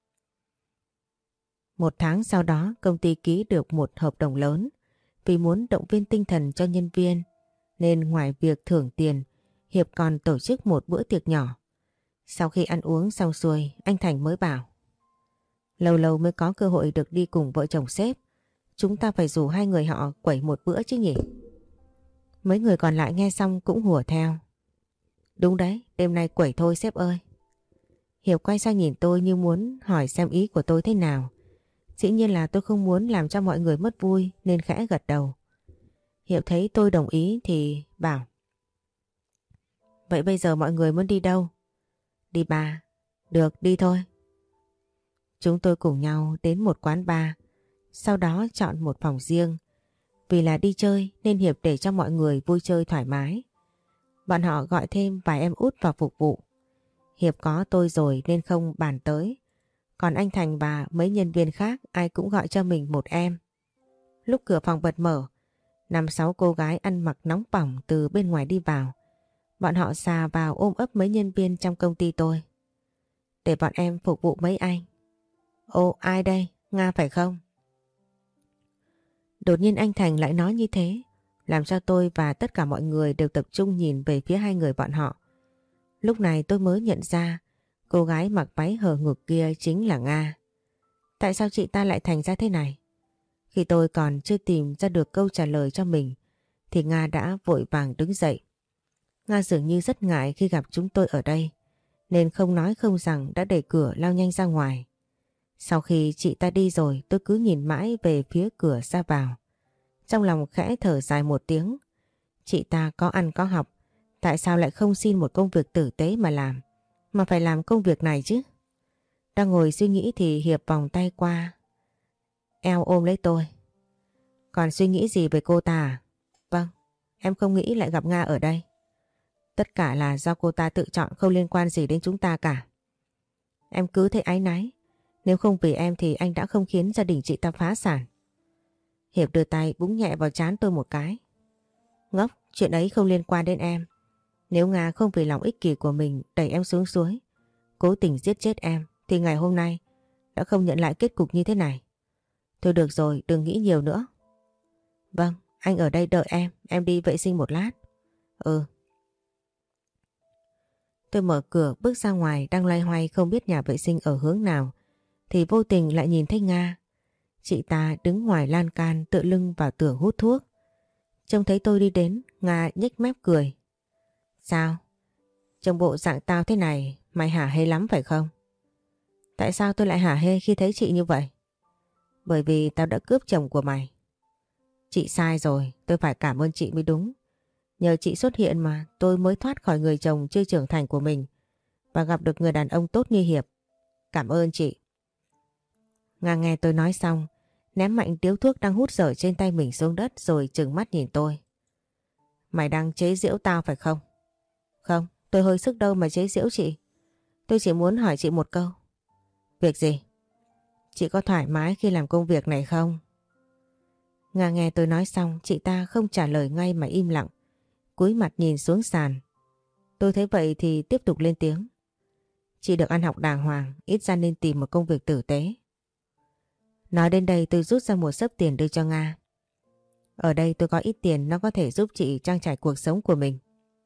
Một tháng sau đó công ty ký được một hợp đồng lớn. Vì muốn động viên tinh thần cho nhân viên nên ngoài việc thưởng tiền, Hiệp còn tổ chức một bữa tiệc nhỏ. Sau khi ăn uống xong xuôi, anh Thành mới bảo: Lâu lâu mới có cơ hội được đi cùng vợ chồng sếp. Chúng ta phải rủ hai người họ quẩy một bữa chứ nhỉ? Mấy người còn lại nghe xong cũng hùa theo. Đúng đấy, đêm nay quẩy thôi sếp ơi. Hiệp quay sang nhìn tôi như muốn hỏi xem ý của tôi thế nào. Dĩ nhiên là tôi không muốn làm cho mọi người mất vui nên khẽ gật đầu. Hiệp thấy tôi đồng ý thì bảo: Vậy bây giờ mọi người muốn đi đâu? Đi bar. Được, đi thôi. Chúng tôi cùng nhau đến một quán bar, sau đó chọn một phòng riêng. Vì là đi chơi nên Hiệp để cho mọi người vui chơi thoải mái. Bọn họ gọi thêm vài em út vào phục vụ. Hiệp có tôi rồi nên không bàn tới. Còn anh Thành và mấy nhân viên khác ai cũng gọi cho mình một em. Lúc cửa phòng bật mở, năm sáu cô gái ăn mặc nóng bỏng từ bên ngoài đi vào. Bọn họ xà vào ôm ấp mấy nhân viên trong công ty tôi. Để bọn em phục vụ mấy anh. Ồ, ai đây? Nga phải không? Đột nhiên anh Thành lại nói như thế, làm cho tôi và tất cả mọi người đều tập trung nhìn về phía hai người bọn họ. Lúc này tôi mới nhận ra cô gái mặc váy hở ngực kia chính là Nga. Tại sao chị ta lại thành ra thế này? Khi tôi còn chưa tìm ra được câu trả lời cho mình thì Nga đã vội vàng đứng dậy. Nga dường như rất ngại khi gặp chúng tôi ở đây nên không nói không rằng đã đẩy cửa lao nhanh ra ngoài. Sau khi chị ta đi rồi tôi cứ nhìn mãi về phía cửa ra vào. Trong lòng khẽ thở dài một tiếng. Chị ta có ăn có học, tại sao lại không xin một công việc tử tế mà làm, mà phải làm công việc này chứ? Đang ngồi suy nghĩ thì Hiệp vòng tay qua, eo ôm lấy tôi. Còn suy nghĩ gì về cô ta à? Vâng, em không nghĩ lại gặp Nga ở đây. Tất cả là do cô ta tự chọn, không liên quan gì đến chúng ta cả. Em cứ thấy áy náy. Nếu không vì em thì anh đã không khiến gia đình chị ta phá sản. Hiệp đưa tay búng nhẹ vào trán tôi một cái. Ngốc, chuyện ấy không liên quan đến em. Nếu Nga không vì lòng ích kỷ của mình đẩy em xuống suối, cố tình giết chết em, thì ngày hôm nay đã không nhận lại kết cục như thế này. Thôi được rồi, đừng nghĩ nhiều nữa. Vâng, anh ở đây đợi em, em đi vệ sinh một lát. Ừ. Tôi mở cửa bước ra ngoài đang loay hoay không biết nhà vệ sinh ở hướng nào, thì vô tình lại nhìn thấy Nga. Chị ta đứng ngoài lan can tựa lưng vào tường hút thuốc. Trông thấy tôi đi đến, Nga nhếch mép cười. Sao? Trông bộ dạng tao thế này, mày hả hê lắm phải không? Tại sao tôi lại hả hê khi thấy chị như vậy? Bởi vì tao đã cướp chồng của mày. Chị sai rồi, tôi phải cảm ơn chị mới đúng. Nhờ chị xuất hiện mà tôi mới thoát khỏi người chồng chưa trưởng thành của mình và gặp được người đàn ông tốt như Hiệp. Cảm ơn chị. Nga nghe tôi nói xong, ném mạnh điếu thuốc đang hút dở trên tay mình xuống đất rồi trừng mắt nhìn tôi. Mày đang chế giễu tao phải không? Không, tôi hơi sức đâu mà chế giễu chị. Tôi chỉ muốn hỏi chị một câu. Việc gì? Chị có thoải mái khi làm công việc này không? Nga nghe tôi nói xong, chị ta không trả lời ngay mà im lặng, cúi mặt nhìn xuống sàn. Tôi thấy vậy thì tiếp tục lên tiếng. Chị được ăn học đàng hoàng, ít ra nên tìm một công việc tử tế. Nói đến đây tôi rút ra một xấp tiền đưa cho Nga. Ở đây tôi có ít tiền, nó có thể giúp chị trang trải cuộc sống của mình.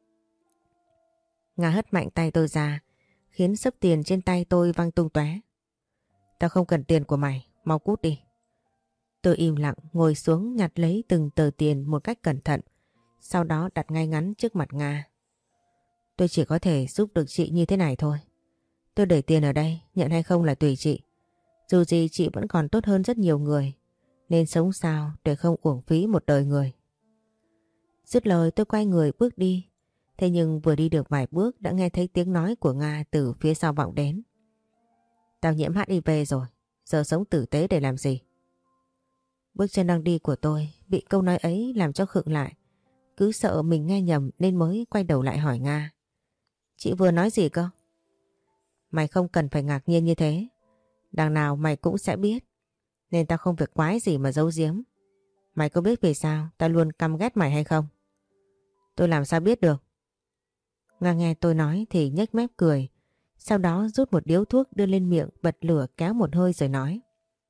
Nga hất mạnh tay tôi ra, khiến xấp tiền trên tay tôi văng tung tóe. Tao không cần tiền của mày, mau cút đi. Tôi im lặng ngồi xuống nhặt lấy từng tờ tiền một cách cẩn thận, sau đó đặt ngay ngắn trước mặt Nga. Tôi chỉ có thể giúp được chị như thế này thôi. Tôi để tiền ở đây, nhận hay không là tùy chị. Dù gì chị vẫn còn tốt hơn rất nhiều người, nên sống sao để không uổng phí một đời người. Dứt lời tôi quay người bước đi. Thế nhưng vừa đi được vài bước đã nghe thấy tiếng nói của Nga từ phía sau vọng đến. Tao nhiễm hát i vê rồi, giờ sống tử tế để làm gì? Bước chân đang đi của tôi bị câu nói ấy làm cho khựng lại. Cứ sợ mình nghe nhầm nên mới quay đầu lại hỏi Nga. Chị vừa nói gì cơ? Mày không cần phải ngạc nhiên như thế. Đằng nào mày cũng sẽ biết. Nên tao không việc quái gì mà giấu giếm. Mày có biết vì sao tao luôn căm ghét mày hay không? Tôi làm sao biết được? Nga nghe tôi nói thì nhếch mép cười. Sau đó rút một điếu thuốc đưa lên miệng, bật lửa kéo một hơi rồi nói.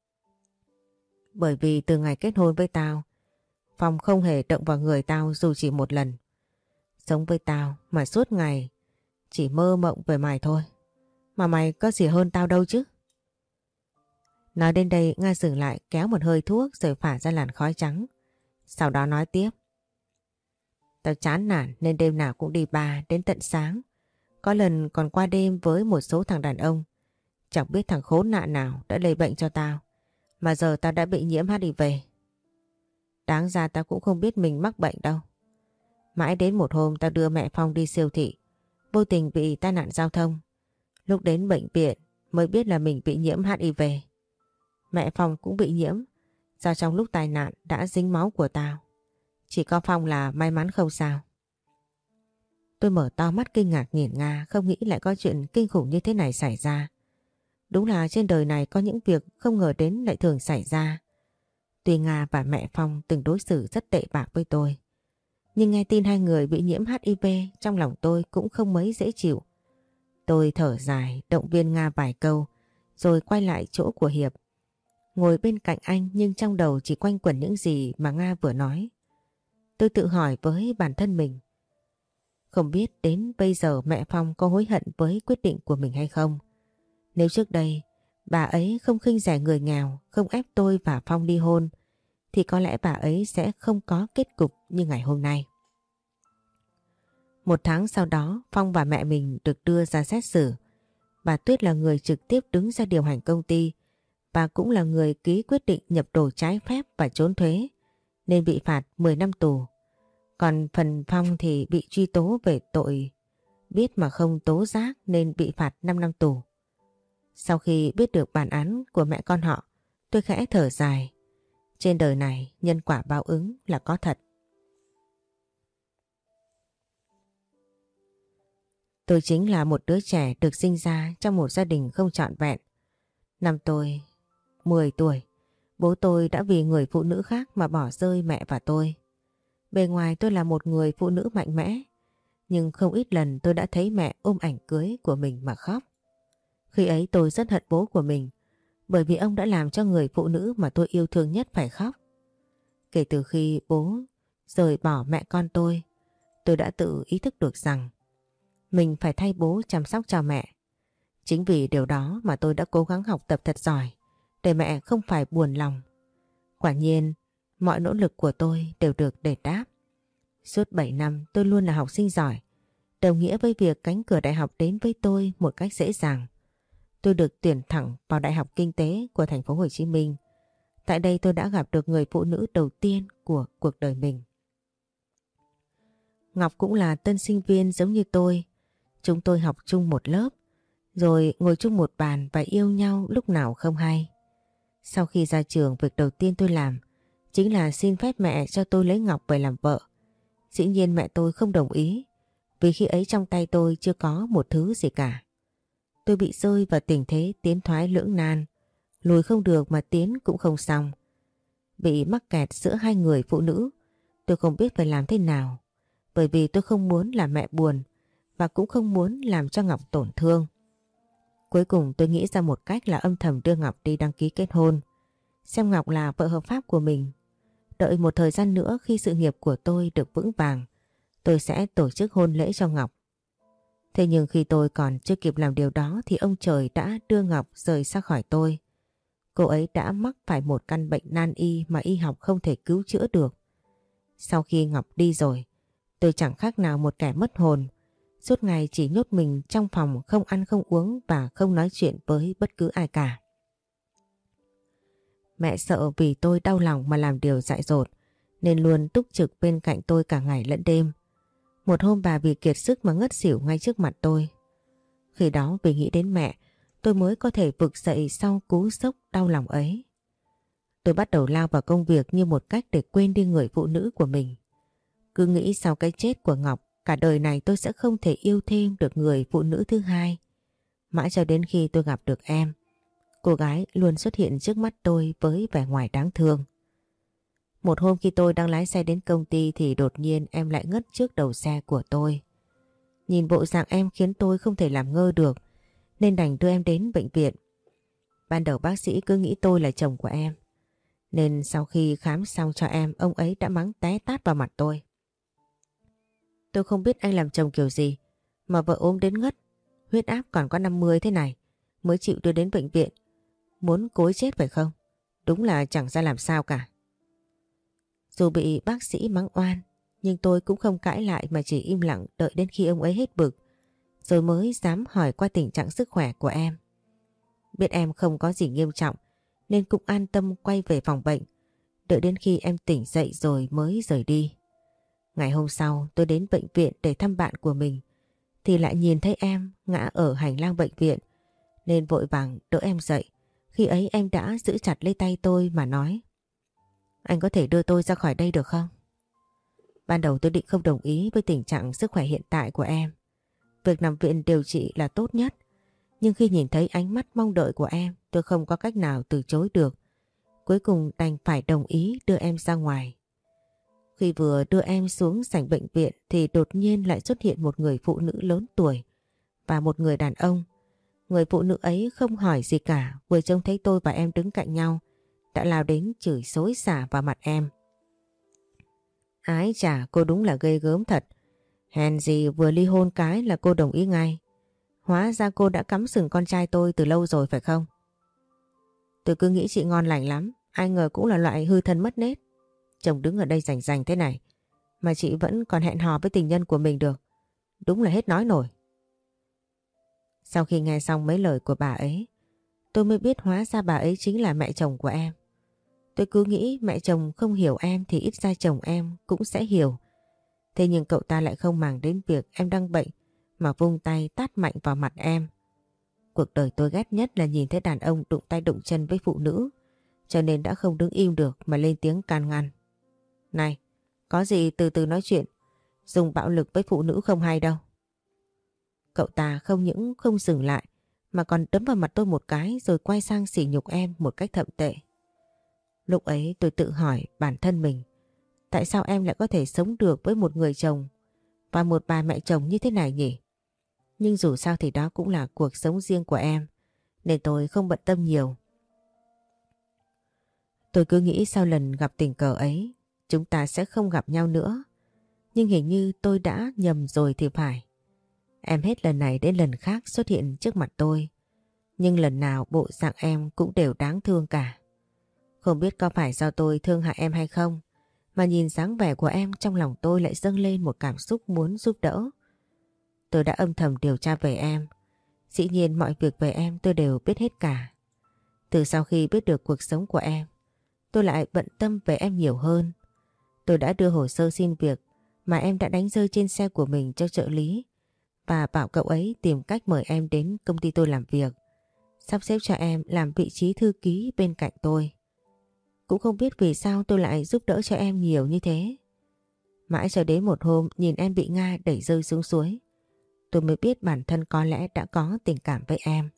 Bởi vì từ ngày kết hôn với tao, Phong không hề động vào người tao dù chỉ một lần. Sống với tao mà suốt ngày chỉ mơ mộng về mày thôi. Mà mày có gì hơn tao đâu chứ. Nói đến đây Nga dừng lại kéo một hơi thuốc rồi phả ra làn khói trắng. Sau đó nói tiếp. Tao chán nản nên đêm nào cũng đi bar đến tận sáng. Có lần còn qua đêm với một số thằng đàn ông. Chẳng biết thằng khốn nạn nào đã lây bệnh cho tao. Mà giờ tao đã bị nhiễm hát i vê. Đáng ra tao cũng không biết mình mắc bệnh đâu. Mãi đến một hôm tao đưa mẹ Phong đi siêu thị. Vô tình bị tai nạn giao thông. Lúc đến bệnh viện mới biết là mình bị nhiễm hát i vê. Mẹ Phong cũng bị nhiễm. Do trong lúc tai nạn đã dính máu của tao. Chỉ có Phong là may mắn không sao. Tôi mở to mắt kinh ngạc nhìn Nga, không nghĩ lại có chuyện kinh khủng như thế này xảy ra. Đúng là trên đời này có những việc không ngờ đến lại thường xảy ra. Tuy Nga và mẹ Phong từng đối xử rất tệ bạc với tôi, nhưng nghe tin hai người bị nhiễm hát i vê trong lòng tôi cũng không mấy dễ chịu. Tôi thở dài, động viên Nga vài câu, rồi quay lại chỗ của Hiệp. Ngồi bên cạnh anh nhưng trong đầu chỉ quanh quẩn những gì mà Nga vừa nói. Tôi tự hỏi với bản thân mình. Không biết đến bây giờ mẹ Phong có hối hận với quyết định của mình hay không? Nếu trước đây bà ấy không khinh rẻ người nghèo, không ép tôi và Phong ly hôn, thì có lẽ bà ấy sẽ không có kết cục như ngày hôm nay. Một tháng sau đó, Phong và mẹ mình được đưa ra xét xử. Bà Tuyết là người trực tiếp đứng ra điều hành công ty. Bà cũng là người ký quyết định nhập đồ trái phép và trốn thuế, nên bị phạt mười năm tù. Còn phần Phong thì bị truy tố về tội biết mà không tố giác nên bị phạt năm năm tù. Sau khi biết được bản án của mẹ con họ, tôi khẽ thở dài. Trên đời này nhân quả báo ứng là có thật. Tôi chính là một đứa trẻ được sinh ra trong một gia đình không trọn vẹn. Năm tôi mười tuổi, bố tôi đã vì người phụ nữ khác mà bỏ rơi mẹ và tôi. Bề ngoài tôi là một người phụ nữ mạnh mẽ, nhưng không ít lần tôi đã thấy mẹ ôm ảnh cưới của mình mà khóc. Khi ấy tôi rất hận bố của mình, bởi vì ông đã làm cho người phụ nữ mà tôi yêu thương nhất phải khóc. Kể từ khi bố rời bỏ mẹ con tôi, tôi đã tự ý thức được rằng mình phải thay bố chăm sóc cho mẹ. Chính vì điều đó mà tôi đã cố gắng học tập thật giỏi, để mẹ không phải buồn lòng. Quả nhiên, mọi nỗ lực của tôi đều được đền đáp. Suốt bảy năm tôi luôn là học sinh giỏi, đồng nghĩa với việc cánh cửa đại học đến với tôi một cách dễ dàng. Tôi được tuyển thẳng vào Đại học Kinh tế của thành phố Hồ Chí Minh. Tại đây tôi đã gặp được người phụ nữ đầu tiên của cuộc đời mình. Ngọc cũng là tân sinh viên giống như tôi. Chúng tôi học chung một lớp, rồi ngồi chung một bàn và yêu nhau lúc nào không hay. Sau khi ra trường, việc đầu tiên tôi làm chính là xin phép mẹ cho tôi lấy Ngọc về làm vợ. Dĩ nhiên mẹ tôi không đồng ý, vì khi ấy trong tay tôi chưa có một thứ gì cả. Tôi bị rơi vào tình thế tiến thoái lưỡng nan, lùi không được mà tiến cũng không xong. Bị mắc kẹt giữa hai người phụ nữ, tôi không biết phải làm thế nào, bởi vì tôi không muốn làm mẹ buồn và cũng không muốn làm cho Ngọc tổn thương. Cuối cùng tôi nghĩ ra một cách là âm thầm đưa Ngọc đi đăng ký kết hôn, xem Ngọc là vợ hợp pháp của mình. Đợi một thời gian nữa khi sự nghiệp của tôi được vững vàng, tôi sẽ tổ chức hôn lễ cho Ngọc. Thế nhưng khi tôi còn chưa kịp làm điều đó thì ông trời đã đưa Ngọc rời xa khỏi tôi. Cô ấy đã mắc phải một căn bệnh nan y mà y học không thể cứu chữa được. Sau khi Ngọc đi rồi, tôi chẳng khác nào một kẻ mất hồn, suốt ngày chỉ nhốt mình trong phòng, không ăn không uống và không nói chuyện với bất cứ ai cả. Mẹ sợ vì tôi đau lòng mà làm điều dại dột, nên luôn túc trực bên cạnh tôi cả ngày lẫn đêm. Một hôm bà vì kiệt sức mà ngất xỉu ngay trước mặt tôi. Khi đó vì nghĩ đến mẹ, tôi mới có thể vực dậy sau cú sốc đau lòng ấy. Tôi bắt đầu lao vào công việc như một cách để quên đi người phụ nữ của mình. Cứ nghĩ sau cái chết của Ngọc, cả đời này tôi sẽ không thể yêu thêm được người phụ nữ thứ hai. Mãi cho đến khi tôi gặp được em, cô gái luôn xuất hiện trước mắt tôi với vẻ ngoài đáng thương. Một hôm khi tôi đang lái xe đến công ty thì đột nhiên em lại ngất trước đầu xe của tôi. Nhìn bộ dạng em khiến tôi không thể làm ngơ được, nên đành đưa em đến bệnh viện. Ban đầu bác sĩ cứ nghĩ tôi là chồng của em, nên sau khi khám xong cho em, ông ấy đã mắng té tát vào mặt tôi. Tôi không biết anh làm chồng kiểu gì mà vợ ốm đến ngất, huyết áp còn có năm mươi thế này, mới chịu đưa đến bệnh viện. Muốn cối chết phải không? Đúng là chẳng ra làm sao cả. Dù bị bác sĩ mắng oan, nhưng tôi cũng không cãi lại mà chỉ im lặng đợi đến khi ông ấy hết bực, rồi mới dám hỏi qua tình trạng sức khỏe của em. Biết em không có gì nghiêm trọng nên cũng an tâm quay về phòng bệnh, đợi đến khi em tỉnh dậy rồi mới rời đi. Ngày hôm sau tôi đến bệnh viện để thăm bạn của mình thì lại nhìn thấy em ngã ở hành lang bệnh viện, nên vội vàng đỡ em dậy. Khi ấy em đã giữ chặt lấy tay tôi mà nói: Anh có thể đưa tôi ra khỏi đây được không? Ban đầu tôi định không đồng ý với tình trạng sức khỏe hiện tại của em. Việc nằm viện điều trị là tốt nhất. Nhưng khi nhìn thấy ánh mắt mong đợi của em, tôi không có cách nào từ chối được. Cuối cùng đành phải đồng ý đưa em ra ngoài. Khi vừa đưa em xuống sảnh bệnh viện thì đột nhiên lại xuất hiện một người phụ nữ lớn tuổi và một người đàn ông. Người phụ nữ ấy không hỏi gì cả, vừa trông thấy tôi và em đứng cạnh nhau đã lao đến chửi xối xả vào mặt em. Ái chà, cô đúng là ghê gớm thật. Hèn gì vừa ly hôn cái là cô đồng ý ngay. Hóa ra cô đã cắm sừng con trai tôi từ lâu rồi phải không? Tôi cứ nghĩ chị ngon lành lắm, ai ngờ cũng là loại hư thân mất nết. Chồng đứng ở đây rành rành thế này mà chị vẫn còn hẹn hò với tình nhân của mình được. Đúng là hết nói nổi. Sau khi nghe xong mấy lời của bà ấy, tôi mới biết hóa ra bà ấy chính là mẹ chồng của em. Tôi cứ nghĩ mẹ chồng không hiểu em thì ít ra chồng em cũng sẽ hiểu. Thế nhưng cậu ta lại không màng đến việc em đang bệnh mà vung tay tát mạnh vào mặt em. Cuộc đời tôi ghét nhất là nhìn thấy đàn ông đụng tay đụng chân với phụ nữ, cho nên đã không đứng im được mà lên tiếng can ngăn. Này, có gì từ từ nói chuyện, dùng bạo lực với phụ nữ không hay đâu. Cậu ta không những không dừng lại mà còn đấm vào mặt tôi một cái rồi quay sang sỉ nhục em một cách thậm tệ. Lúc ấy tôi tự hỏi bản thân mình, tại sao em lại có thể sống được với một người chồng và một bà mẹ chồng như thế này nhỉ? Nhưng dù sao thì đó cũng là cuộc sống riêng của em, nên tôi không bận tâm nhiều. Tôi cứ nghĩ sau lần gặp tình cờ ấy, chúng ta sẽ không gặp nhau nữa. Nhưng hình như tôi đã nhầm rồi thì phải. Em hết lần này đến lần khác xuất hiện trước mặt tôi. Nhưng lần nào bộ dạng em cũng đều đáng thương cả. Không biết có phải do tôi thương hại em hay không, mà nhìn dáng vẻ của em trong lòng tôi lại dâng lên một cảm xúc muốn giúp đỡ. Tôi đã âm thầm điều tra về em. Dĩ nhiên mọi việc về em tôi đều biết hết cả. Từ sau khi biết được cuộc sống của em, tôi lại bận tâm về em nhiều hơn. Tôi đã đưa hồ sơ xin việc mà em đã đánh rơi trên xe của mình cho trợ lý và bảo cậu ấy tìm cách mời em đến công ty tôi làm việc. sắp xếp cho em làm vị trí thư ký bên cạnh tôi. Cũng không biết vì sao tôi lại giúp đỡ cho em nhiều như thế. Mãi cho đến một hôm nhìn em bị Nga đẩy rơi xuống suối, tôi mới biết bản thân có lẽ đã có tình cảm với em.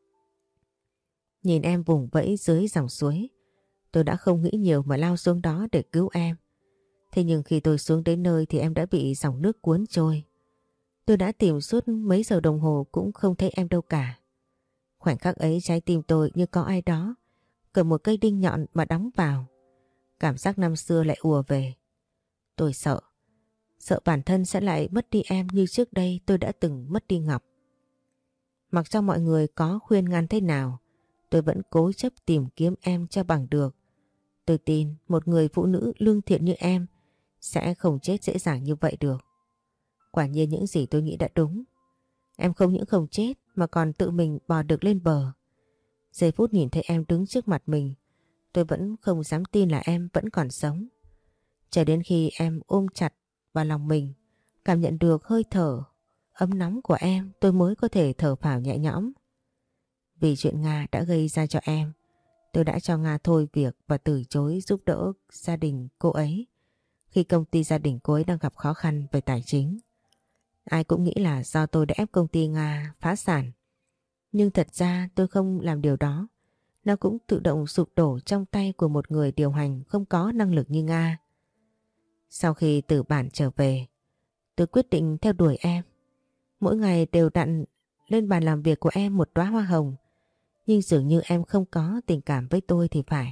Nhìn em vùng vẫy dưới dòng suối, tôi đã không nghĩ nhiều mà lao xuống đó để cứu em. Thế nhưng khi tôi xuống đến nơi thì em đã bị dòng nước cuốn trôi. Tôi đã tìm suốt mấy giờ đồng hồ cũng không thấy em đâu cả. Khoảnh khắc ấy trái tim tôi như có ai đó cầm một cây đinh nhọn mà đóng vào. Cảm giác năm xưa lại ùa về. Tôi sợ. Sợ bản thân sẽ lại mất đi em như trước đây tôi đã từng mất đi Ngọc. Mặc cho mọi người có khuyên ngăn thế nào, tôi vẫn cố chấp tìm kiếm em cho bằng được. Tôi tin một người phụ nữ lương thiện như em sẽ không chết dễ dàng như vậy được. Quả nhiên những gì tôi nghĩ đã đúng. Em không những không chết mà còn tự mình bò được lên bờ. Giây phút nhìn thấy em đứng trước mặt mình, tôi vẫn không dám tin là em vẫn còn sống. Cho đến khi em ôm chặt vào lòng mình, cảm nhận được hơi thở ấm nóng của em, tôi mới có thể thở phào nhẹ nhõm. Vì chuyện Nga đã gây ra cho em, tôi đã cho Nga thôi việc và từ chối giúp đỡ gia đình cô ấy khi công ty gia đình cô ấy đang gặp khó khăn về tài chính. Ai cũng nghĩ là do tôi đã ép công ty Nga phá sản. Nhưng thật ra tôi không làm điều đó. Nó cũng tự động sụp đổ trong tay của một người điều hành không có năng lực như Nga. Sau khi từ bản trở về, tôi quyết định theo đuổi em. Mỗi ngày đều đặn lên bàn làm việc của em một đóa hoa hồng. Nhưng dường như em không có tình cảm với tôi thì phải.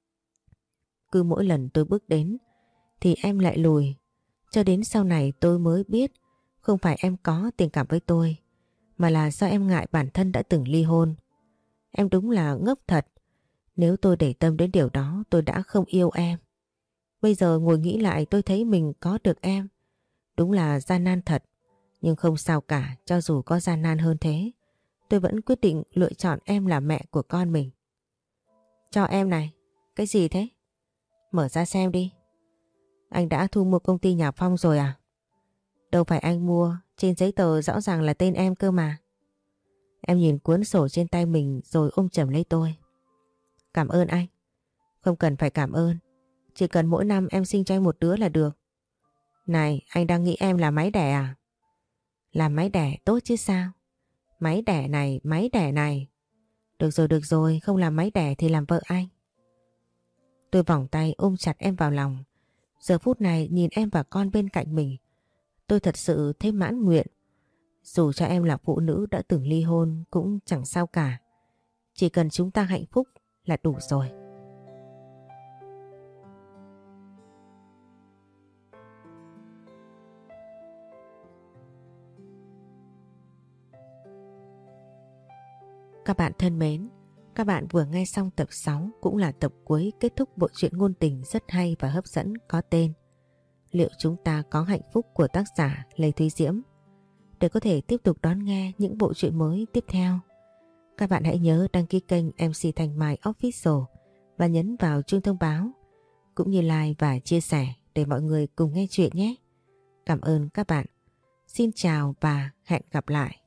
Cứ mỗi lần tôi bước đến thì em lại lùi. Cho đến sau này tôi mới biết không phải em có tình cảm với tôi, mà là do em ngại bản thân đã từng ly hôn. Em đúng là ngốc thật. Nếu tôi để tâm đến điều đó tôi đã không yêu em. Bây giờ ngồi nghĩ lại tôi thấy mình có được em đúng là gian nan thật. Nhưng không sao cả, cho dù có gian nan hơn thế, tôi vẫn quyết định lựa chọn em là mẹ của con mình. Cho em này, cái gì thế? Mở ra xem đi. Anh đã thu mua công ty nhà Phong rồi à? Đâu phải anh mua, trên giấy tờ rõ ràng là tên em cơ mà. Em nhìn cuốn sổ trên tay mình rồi ôm chầm lấy tôi. Cảm ơn anh. Không cần phải cảm ơn. Chỉ cần mỗi năm em sinh cho anh một đứa là được. Này, anh đang nghĩ em là máy đẻ à? Làm máy đẻ tốt chứ sao? Máy đẻ này, máy đẻ này. Được rồi, được rồi, không làm máy đẻ thì làm vợ anh. Tôi vòng tay ôm chặt em vào lòng. Giờ phút này nhìn em và con bên cạnh mình, tôi thật sự thấy mãn nguyện. Dù cho em là phụ nữ đã từng ly hôn cũng chẳng sao cả. Chỉ cần chúng ta hạnh phúc là đủ rồi. Các bạn thân mến, các bạn vừa nghe xong tập sáu cũng là tập cuối kết thúc bộ truyện ngôn tình rất hay và hấp dẫn có tên Liệu chúng ta có hạnh phúc của tác giả Lê Thúy Diễm. Để có thể tiếp tục đón nghe những bộ truyện mới tiếp theo, các bạn hãy nhớ đăng ký kênh em xê Thanh Mai Official và nhấn vào chuông thông báo cũng như like và chia sẻ để mọi người cùng nghe chuyện nhé. Cảm ơn các bạn. Xin chào và hẹn gặp lại.